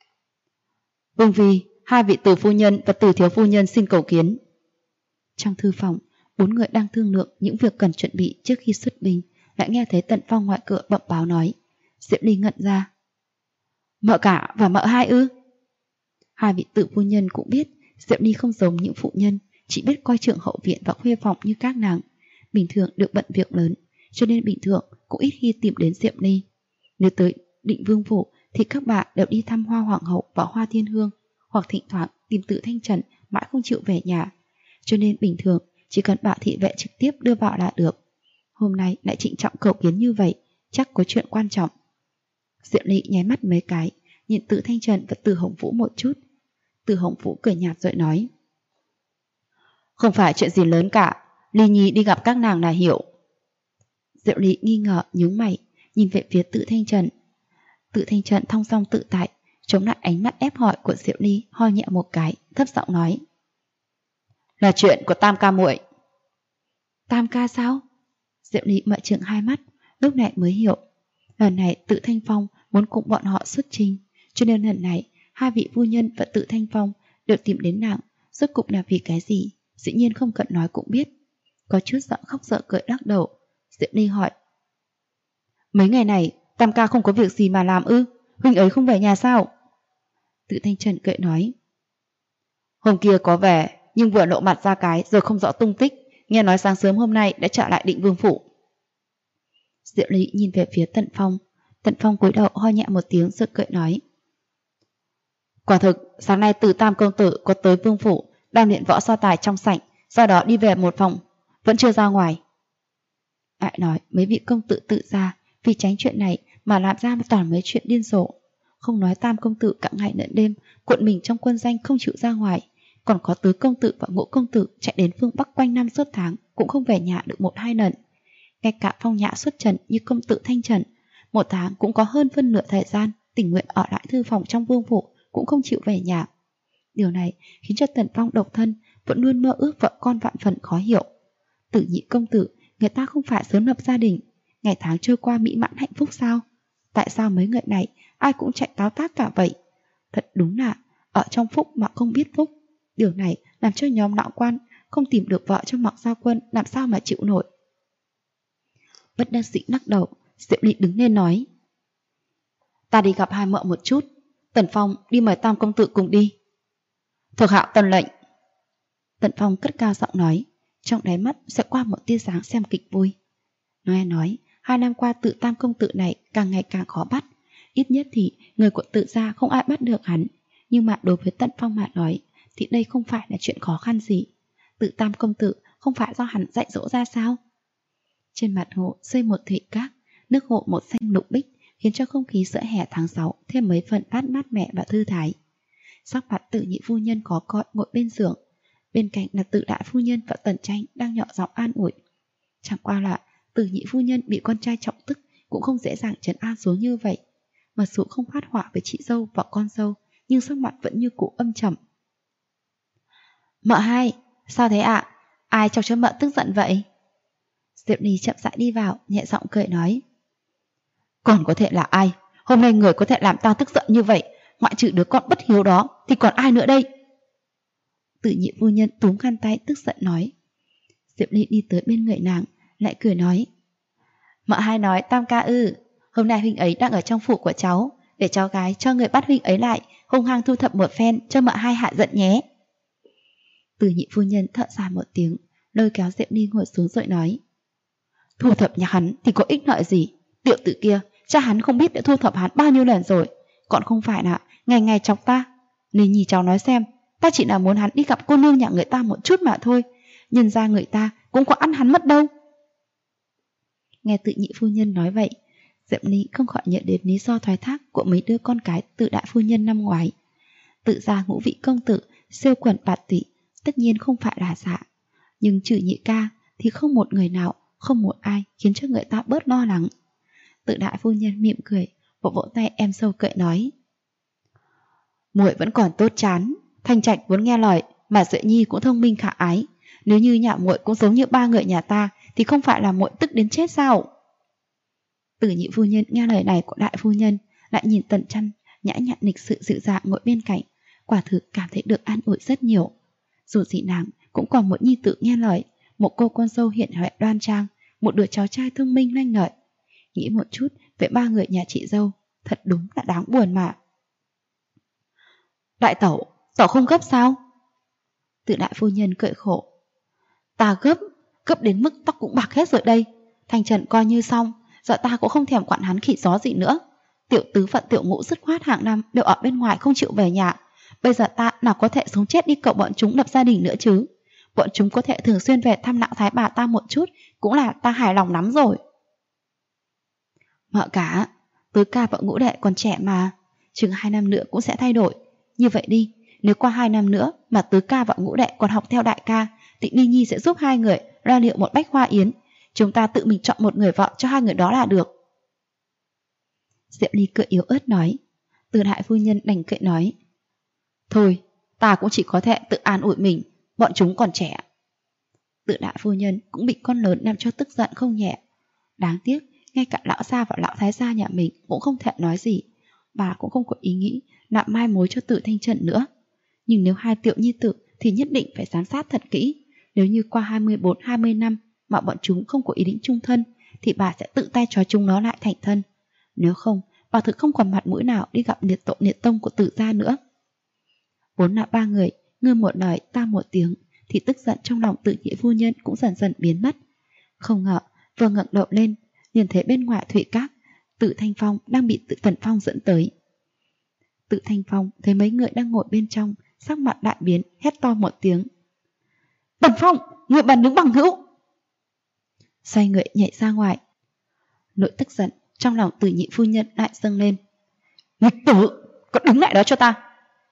Speaker 1: Vương vì hai vị tử phu nhân và tử thiếu phu nhân xin cầu kiến. Trong thư phòng, 4 người đang thương lượng những việc cần chuẩn bị trước khi xuất binh, lại nghe thấy Tần Phong ngoại cửa bẩm báo nói. Diệp Ly ngẩn ra. Mợ cả và mợ hai ư? Hai vị tử phu nhân cũng biết Diệp Ly không giống những phụ nhân chỉ biết coi trọng hậu viện và khuê phòng như các nàng. Bình thường được bận việc lớn, cho nên bình thường cũng ít khi tìm đến Diệp Ly. Nếu tới Định Vương phủ thì các bà đều đi thăm Hoa Hoàng hậu và Hoa Thiên Hương, hoặc thỉnh thoảng tìm Tự Thanh Trần mãi không chịu về nhà. Cho nên bình thường chỉ cần bà thị vệ trực tiếp đưa vào là được. Hôm nay lại trịnh trọng cầu kiến như vậy, chắc có chuyện quan trọng. Diệp Ly nháy mắt mấy cái, nhìn Tự Thanh Trần và Từ Hồng Vũ một chút. Từ Hồng Vũ cười nhạt rồi nói. Không phải chuyện gì lớn cả, Ly Nhi đi gặp các nàng là hiểu. Diệp Ly nghi ngờ nhướng mày, nhìn về phía Tự Thanh Trần. Tự Thanh Trần thong dong tự tại, chống lại ánh mắt ép hỏi của Diệp Ly, ho nhẹ một cái, thấp giọng nói. Là chuyện của Tam ca muội. Tam ca sao? Diệp Ly mở trừng hai mắt, lúc này mới hiểu. Lần này Tự Thanh Phong muốn cùng bọn họ xuất trình, cho nên lần này hai vị phu nhân và Tự Thanh Phong đều tìm đến nàng, rốt cục là vì cái gì? Dĩ nhiên không cần nói cũng biết. Có chút giận khóc sợ cười lắc đầu. Diệp Ly hỏi: mấy ngày này Tam ca không có việc gì mà làm ư? Huynh ấy không về nhà sao? Tự Thanh Trần cười nói: hôm kia có về, nhưng vừa lộ mặt ra cái giờ không rõ tung tích. Nghe nói sáng sớm hôm nay đã trở lại Định Vương phủ. Diệp Ly nhìn về phía Tần Phong. Tần Phong cúi đầu ho nhẹ một tiếng rồi cười nói: quả thực sáng nay Từ Tam công tử có tới Vương phủ, đang luyện võ so tài trong sảnh, sau đó đi về một phòng, vẫn chưa ra ngoài. Lại nói mấy vị công tử tự ra vì tránh chuyện này mà làm ra toàn mấy chuyện điên rồ. Không nói Tam công tử cả ngày lẫn đêm cuộn mình trong quân danh không chịu ra ngoài, còn có Tứ công tử và Ngũ công tử chạy đến phương Bắc quanh năm suốt tháng cũng không về nhà được 1-2 lần. Ngay cả phong nhã xuất trần như công tử Thanh Trần, một tháng cũng có hơn phân nửa thời gian tình nguyện ở lại thư phòng trong vương phủ, cũng không chịu về nhà. Điều này khiến cho Tần Phong độc thân vẫn luôn mơ ước vợ con vạn phần khó hiểu. Tử Nhị công tử, người ta không phải sớm lập gia đình, ngày tháng trôi qua mỹ mãn hạnh phúc sao? Tại sao mấy người này ai cũng chạy táo tác cả vậy? Thật đúng là ở trong phúc mà không biết phúc. Điều này làm cho nhóm lão quan không tìm được vợ cho Mạc Gia Quân làm sao mà chịu nổi. Bất đắc dĩ lắc đầu, Diệp Ly đứng lên nói: ta đi gặp hai mợ một chút. Tần Phong đi mời Tam công tử cùng đi. Thuộc hạ tuân lệnh. Tần Phong cất cao giọng nói, trong đáy mắt sẽ qua một tia sáng xem kịch vui. Nói 2 năm qua Tự Tam công tử này càng ngày càng khó bắt. Ít nhất thì người của Tự gia không ai bắt được hắn. Nhưng mà đối với Tần Phong mà nói thì đây không phải là chuyện khó khăn gì. Tự Tam công tử không phải do hắn dạy dỗ ra sao? Trên mặt hồ xây một thủy cát, nước hồ một xanh lục bích, khiến cho không khí giữa hè tháng 6 thêm mấy phần mát mẻ và thư thái. Sắc mặt Tự Nhị phu nhân có cọi ngồi bên giường, bên cạnh là Tự Đại phu nhân và Tần Tranh đang nhỏ giọng an ủi. Chẳng qua là Tự Nhị phu nhân bị con trai trọng tức cũng không dễ dàng trấn an xuống như vậy. Mặc dù không phát hỏa với chị dâu và con dâu, nhưng sắc mặt vẫn như cũ âm trầm. Mợ hai, sao thế ạ? Ai chọc cho mợ tức giận vậy? Diệp Ly chậm rãi đi vào, nhẹ giọng cười nói: còn có thể là ai? Hôm nay người có thể làm ta tức giận như vậy, ngoại trừ đứa con bất hiếu đó thì còn ai nữa đây? Tự Nhị phu nhân túm khăn tay tức giận nói. Diệp Ly đi tới bên người nàng, lại cười nói: mợ hai nói Tam ca ư? Hôm nay huynh ấy đang ở trong phủ của cháu, để cháu gái cho người bắt huynh ấy lại, hung hăng thu thập một phen cho mợ hai hạ giận nhé. Tự Nhị phu nhân thở dài một tiếng, lôi kéo Diệp Ly ngồi xuống rồi nói: thu thập nhà hắn thì có ích lợi gì? Tiểu tử kia, cha hắn không biết đã thu thập hắn bao nhiêu lần rồi, còn không phải là ngày ngày chọc ta. Nên nhì cháu nói xem, ta chỉ là muốn hắn đi gặp cô nương nhà người ta một chút mà thôi, nhân ra người ta cũng có ăn hắn mất đâu. Nghe Tự Nhị phu nhân nói vậy, Diệp Ly không khỏi nhớ đến lý do thoái thác của mấy đứa con cái Tự Đại phu nhân năm ngoái. Tự gia ngũ vị công tử siêu quần bạt tụy tất nhiên không phải là giả, nhưng trừ Nhị ca thì không một người nào, không một ai khiến cho người ta bớt lo lắng. Tự Đại phu nhân mỉm cười, vỗ vỗ tay em sâu cười nói: muội vẫn còn tốt chán, Thanh Trạch vốn nghe lời, mà Duệ Nhi cũng thông minh khả ái. Nếu như nhà muội cũng giống như ba người nhà ta thì không phải là muội tức đến chết sao? Tử Nhị phu nhân nghe lời này của Đại phu nhân, lại nhìn Tần Tranh nhã nhặn lịch sự dịu dàng ngồi bên cạnh, quả thực cảm thấy được an ủi rất nhiều. Dù gì nàng cũng còn một nhi tử nghe lời, một cô con dâu hiển huệ đoan trang, một đứa cháu trai thông minh lanh lợi. Nghĩ một chút về ba người nhà chị dâu, thật đúng là đáng buồn mà. Đại tẩu, tẩu không gấp sao? Tự Đại phu nhân cười khổ. Ta gấp đến mức tóc cũng bạc hết rồi đây. Thanh Trần coi như xong, giờ ta cũng không thèm quản hắn khỉ gió gì nữa. Tiểu tứ và tiểu ngũ dứt khoát hàng năm đều ở bên ngoài không chịu về nhà. Bây giờ ta nào có thể sống chết đi cậu bọn chúng lập gia đình nữa chứ. Bọn chúng có thể thường xuyên về thăm lão thái bà ta một chút, cũng là ta hài lòng lắm rồi. Mợ cả, tứ ca và ngũ đệ còn trẻ mà, chừng 2 năm nữa cũng sẽ thay đổi. Như vậy đi, nếu qua 2 năm nữa mà tứ ca và ngũ đệ còn học theo đại ca, thì Ni Nhi sẽ giúp hai người lo liệu một bách hoa yến. Chúng ta tự mình chọn một người vợ cho hai người đó là được. Diệp Ly cười yếu ớt nói. Từ Đại phu nhân đành cười nói: thôi, ta cũng chỉ có thể tự an ủi mình, bọn chúng còn trẻ. Tự Đại phu nhân cũng bị con lớn làm cho tức giận không nhẹ. Đáng tiếc, ngay cả lão gia và lão thái gia nhà mình cũng không thể nói gì. Bà cũng không có ý nghĩ nạm mai mối cho Tự Thanh Trần nữa. Nhưng nếu hai tiểu nhi tử thì nhất định phải giám sát thật kỹ. Nếu như qua 24-20 năm mà bọn chúng không có ý định chung thân, thì bà sẽ tự tay trói chúng nó lại thành thân. Nếu không, bà thực không còn mặt mũi nào đi gặp liệt tổ liệt tông của Tự gia nữa. Vốn là ba người, ngươi một lời ta một tiếng, thì tức giận trong lòng Tự Nhị phu nhân cũng dần dần biến mất. Không ngờ vừa ngẩng đầu lên, liền thấy bên ngoài Thụy Các, Tự Thanh Phong đang bị Tần Phong dẫn tới. Tự Thanh Phong thấy mấy người đang ngồi bên trong, sắc mặt đại biến, hét to một tiếng: Tần Phong, người bàn đứng bằng hữu! Xoay người nhảy ra ngoài. Nỗi tức giận trong lòng Tự Nhị phu nhân lại dâng lên. Nghịch tử, con đứng lại đó cho ta!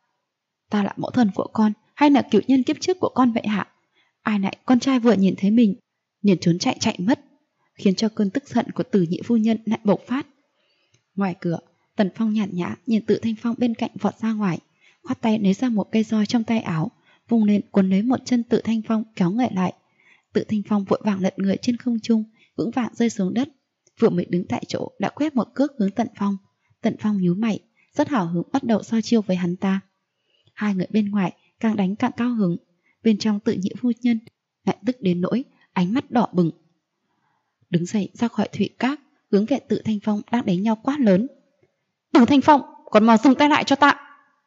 Speaker 1: Ta là mẫu thân của con, hay là cựu nhân kiếp trước của con vậy hả? Ai lại con trai vừa nhìn thấy mình liền trốn chạy mất, khiến cho cơn tức giận của Từ Nhị phu nhân lại bộc phát. Ngoài cửa, Tần Phong nhàn nhã nhìn Tự Thanh Phong bên cạnh vọt ra ngoài, khoát tay lấy ra một cây roi trong tay áo, vung lên cuốn lấy một chân Tự Thanh Phong kéo người lại. Tự Thanh Phong vội vàng lật người trên không trung, vững vàng rơi xuống đất, vừa mới đứng tại chỗ đã quét một cước hướng Tần Phong. Tần Phong nhíu mày, rất hào hứng bắt đầu so chiêu với hắn ta. Hai người bên ngoài càng đánh càng cao hứng, bên trong Tự Nhị phu nhân lại tức đến nỗi ánh mắt đỏ bừng. Đứng dậy ra khỏi Thụy Các, hướng về Tự Thanh Phong đang đánh nhau quát lớn: Tự Thanh Phong, còn mau dừng tay lại cho ta!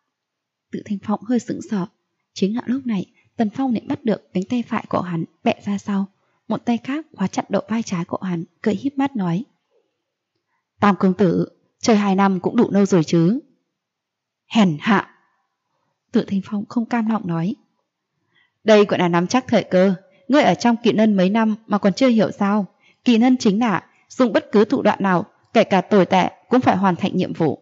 Speaker 1: Tự Thanh Phong hơi sững sờ. Chính là lúc này Tần Phong lại bắt được cánh tay phải của hắn bẹ ra sau, một tay khác khóa chặt đầu vai trái của hắn, cười híp mắt nói: Tam công tử, chơi 2 năm cũng đủ lâu rồi chứ? Hèn hạ! Tự Thanh Phong không cam lòng nói: Đây gọi là nắm chắc thời cơ. Ngươi ở trong Kỵ Nân mấy năm mà còn chưa hiểu sao? Kỵ Nân chính là dùng bất cứ thủ đoạn nào, kể cả tồi tệ cũng phải hoàn thành nhiệm vụ.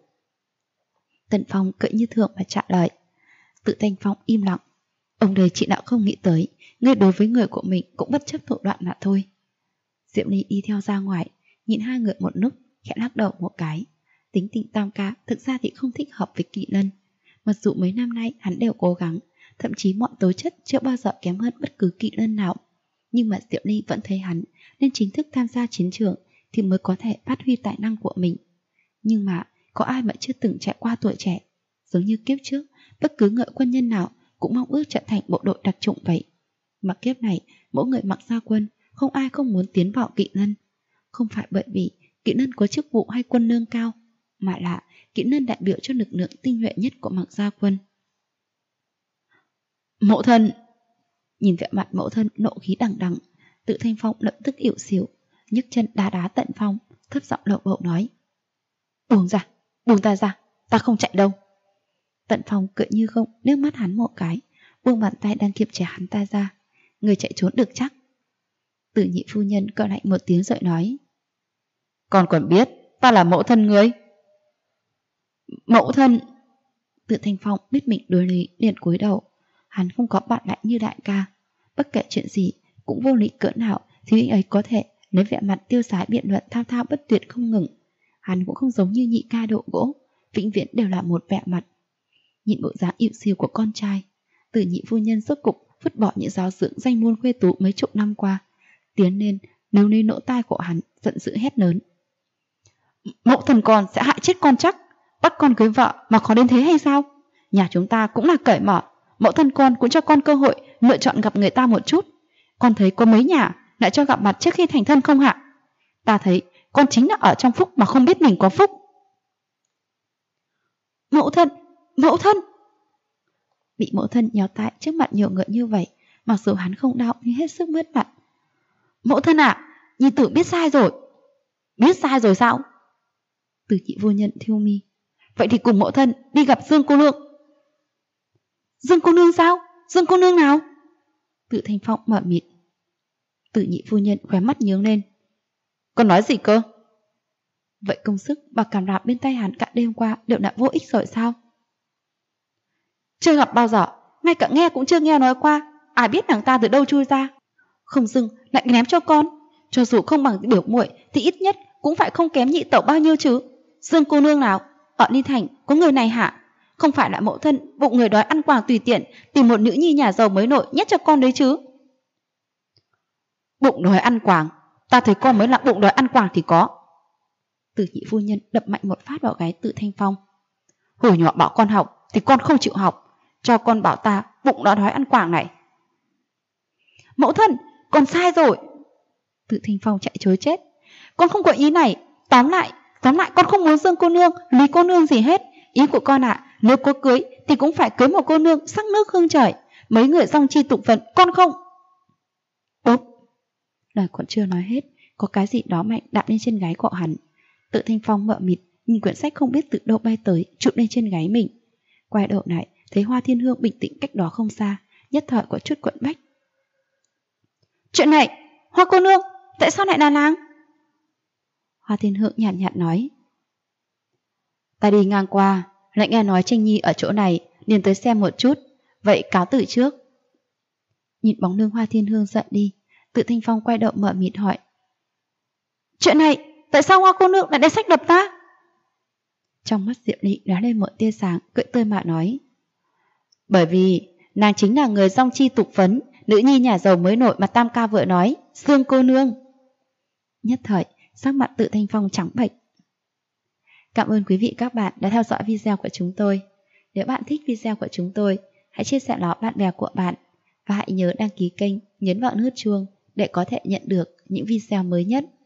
Speaker 1: Tần Phong cười như thường và trả lời. Tự Thanh Phong im lặng. Ông đây chị đã không nghĩ tới, ngươi đối với người của mình cũng bất chấp thủ đoạn là thôi. Diệu Ly đi theo ra ngoài, nhìn hai người một lúc, khẽ lắc đầu một cái. Tính tình Tam ca thực ra thì không thích hợp với Kỵ Nân. Mặc dù mấy năm nay hắn đều cố gắng, thậm chí mọi tố chất chưa bao giờ kém hơn bất cứ Kỵ Nân nào. Nhưng mà Diệu Ly vẫn thấy hắn nên chính thức tham gia chiến trường thì mới có thể phát huy tài năng của mình. Nhưng mà có ai mà chưa từng trải qua tuổi trẻ? Giống như kiếp trước, bất cứ người quân nhân nào cũng mong ước trở thành bộ đội đặc chủng vậy. Mà kiếp này, mỗi người mặc gia quân, không ai không muốn tiến vào Kỵ Nân. Không phải bởi vì Kỵ Nân có chức vụ hay quân lương cao, mà là Kỵ Nân đại biểu cho lực lượng tinh nhuệ nhất của mặc gia quân. Mẫu thân! Nhìn vẻ mặt mẫu thân nộ khí đằng đằng, Tự Thanh Phong lập tức ỉu xìu, nhấc chân đá đá Tần Phong, thấp giọng lậu bậu nói: Buông ra, buông ta ra, ta không chạy đâu. Tần Phong cười như không, liếc mắt hắn một cái, buông bàn tay đang kiềm chế hắn ta ra. Người chạy trốn được chắc? Tự Nhị phu nhân cười lạnh một tiếng rồi nói: Con còn biết ta là mẫu thân ngươi? Mẫu thân! Tự Thanh Phong biết mình đối lý liền cúi đầu. Hắn không có bạn lại như đại ca, bất kể chuyện gì cũng vô lý cỡ nào thì anh ấy có thể lấy vẻ mặt tiêu sái biện luận thao thao bất tuyệt không ngừng. Hắn cũng không giống như nhị ca độ gỗ, vĩnh viễn đều là một vẻ mặt. Nhìn bộ dáng ỉu xìu của con trai, Tự Nhị phu nhân rốt cục vứt bỏ những giáo dưỡng danh môn khuê tú mấy chục năm qua, tiến lên níu lấy lỗ tai của hắn, giận dữ hét lớn: Mẫu thân con sẽ hại chết con chắc, bắt con cưới vợ mà khó đến thế hay sao? Nhà chúng ta cũng là cởi mở, mẫu thân con cũng cho con cơ hội lựa chọn gặp người ta một chút. Con thấy có mấy nhà lại cho gặp mặt trước khi thành thân không hả? Ta thấy con chính là ở trong phúc mà không biết mình có phúc. Mẫu thân! Mẫu thân! Bị mẫu thân nhéo tại trước mặt nhiều người như vậy, mặc dù hắn không đau nhưng hết sức mất mặt. Mẫu thân ạ, nhi tử biết sai rồi. Biết sai rồi sao? Từ Nhị vô nhân thiêu mi. Vậy thì cùng mẫu thân đi gặp Dương cô nương. Dương cô nương sao? Dương cô nương nào? Tự Thanh Phong mở mịt. Tự Nhị phu nhân khóe mắt nhướng lên. Con nói gì cơ? Vậy công sức và cảm rạp bên tay hắn cả đêm qua liệu đã vô ích rồi sao? Chưa gặp bao giờ, ngay cả nghe cũng chưa nghe nói qua. Ai biết nàng ta từ đâu chui ra? Không dưng lại ném cho con. Cho dù không bằng biểu muội thì ít nhất cũng phải không kém nhị tẩu bao nhiêu chứ. Dương cô nương nào? Ở Ly Thành có người này hả? Không phải là mẫu thân bụng người đói ăn quàng tùy tiện tìm một nữ nhi nhà giàu mới nổi nhét cho con đấy chứ? Bụng đói ăn quàng? Ta thấy con mới là bụng đói ăn quàng thì có. Từ Nhị phu nhân đập mạnh một phát vào gáy Tự Thanh Phong. Hồi nhỏ bảo con học thì con không chịu học, cho con bảo ta bụng đã đói ăn quảng này. Mẫu thân, con sai rồi. Tự Thanh Phong chạy trối chết. Con không có ý này. Tóm lại con không muốn Dương cô nương, Lý cô nương gì hết. Ý của con nếu có cưới thì cũng phải cưới một cô nương sắc nước hương trời. Mấy người dòng chi tục phận con không. Ốp. Lời còn chưa nói hết, có cái gì đó mạnh đạp lên trên gáy của hắn. Tự Thanh Phong mợ mịt nhìn quyển sách không biết từ đâu bay tới, chụp lên trên gáy mình. Quay đầu lại, thấy Hoa Thiên Hương bình tĩnh cách đó không xa, nhất thời có chút quẫn bách. Chuyện này, Hoa cô nương, tại sao lại là nàng? Hoa Thiên Hương nhàn nhạt nói. Ta đi ngang qua, lại nghe nói Tranh Nhi ở chỗ này, liền tới xem một chút, vậy cáo từ trước. Nhìn bóng lưng Hoa Thiên Hương giận đi, Tự Thanh Phong quay đầu mợ mịt hỏi. Chuyện này, tại sao Hoa cô nương lại đem sách đập ta? Trong mắt Diệp Ly lóe lên một tia sáng, cười tươi mà nói. Bởi vì nàng chính là người dong chi tục phấn, nữ nhi nhà giàu mới nổi mà Tam ca vừa nói, Dương cô nương. Nhất thời, sắc mặt Tự Thanh Phong trắng bệch. Cảm ơn quý vị các bạn đã theo dõi video của chúng tôi. Nếu bạn thích video của chúng tôi, hãy chia sẻ nó bạn bè của bạn và hãy nhớ đăng ký kênh, nhấn vào nút chuông để có thể nhận được những video mới nhất.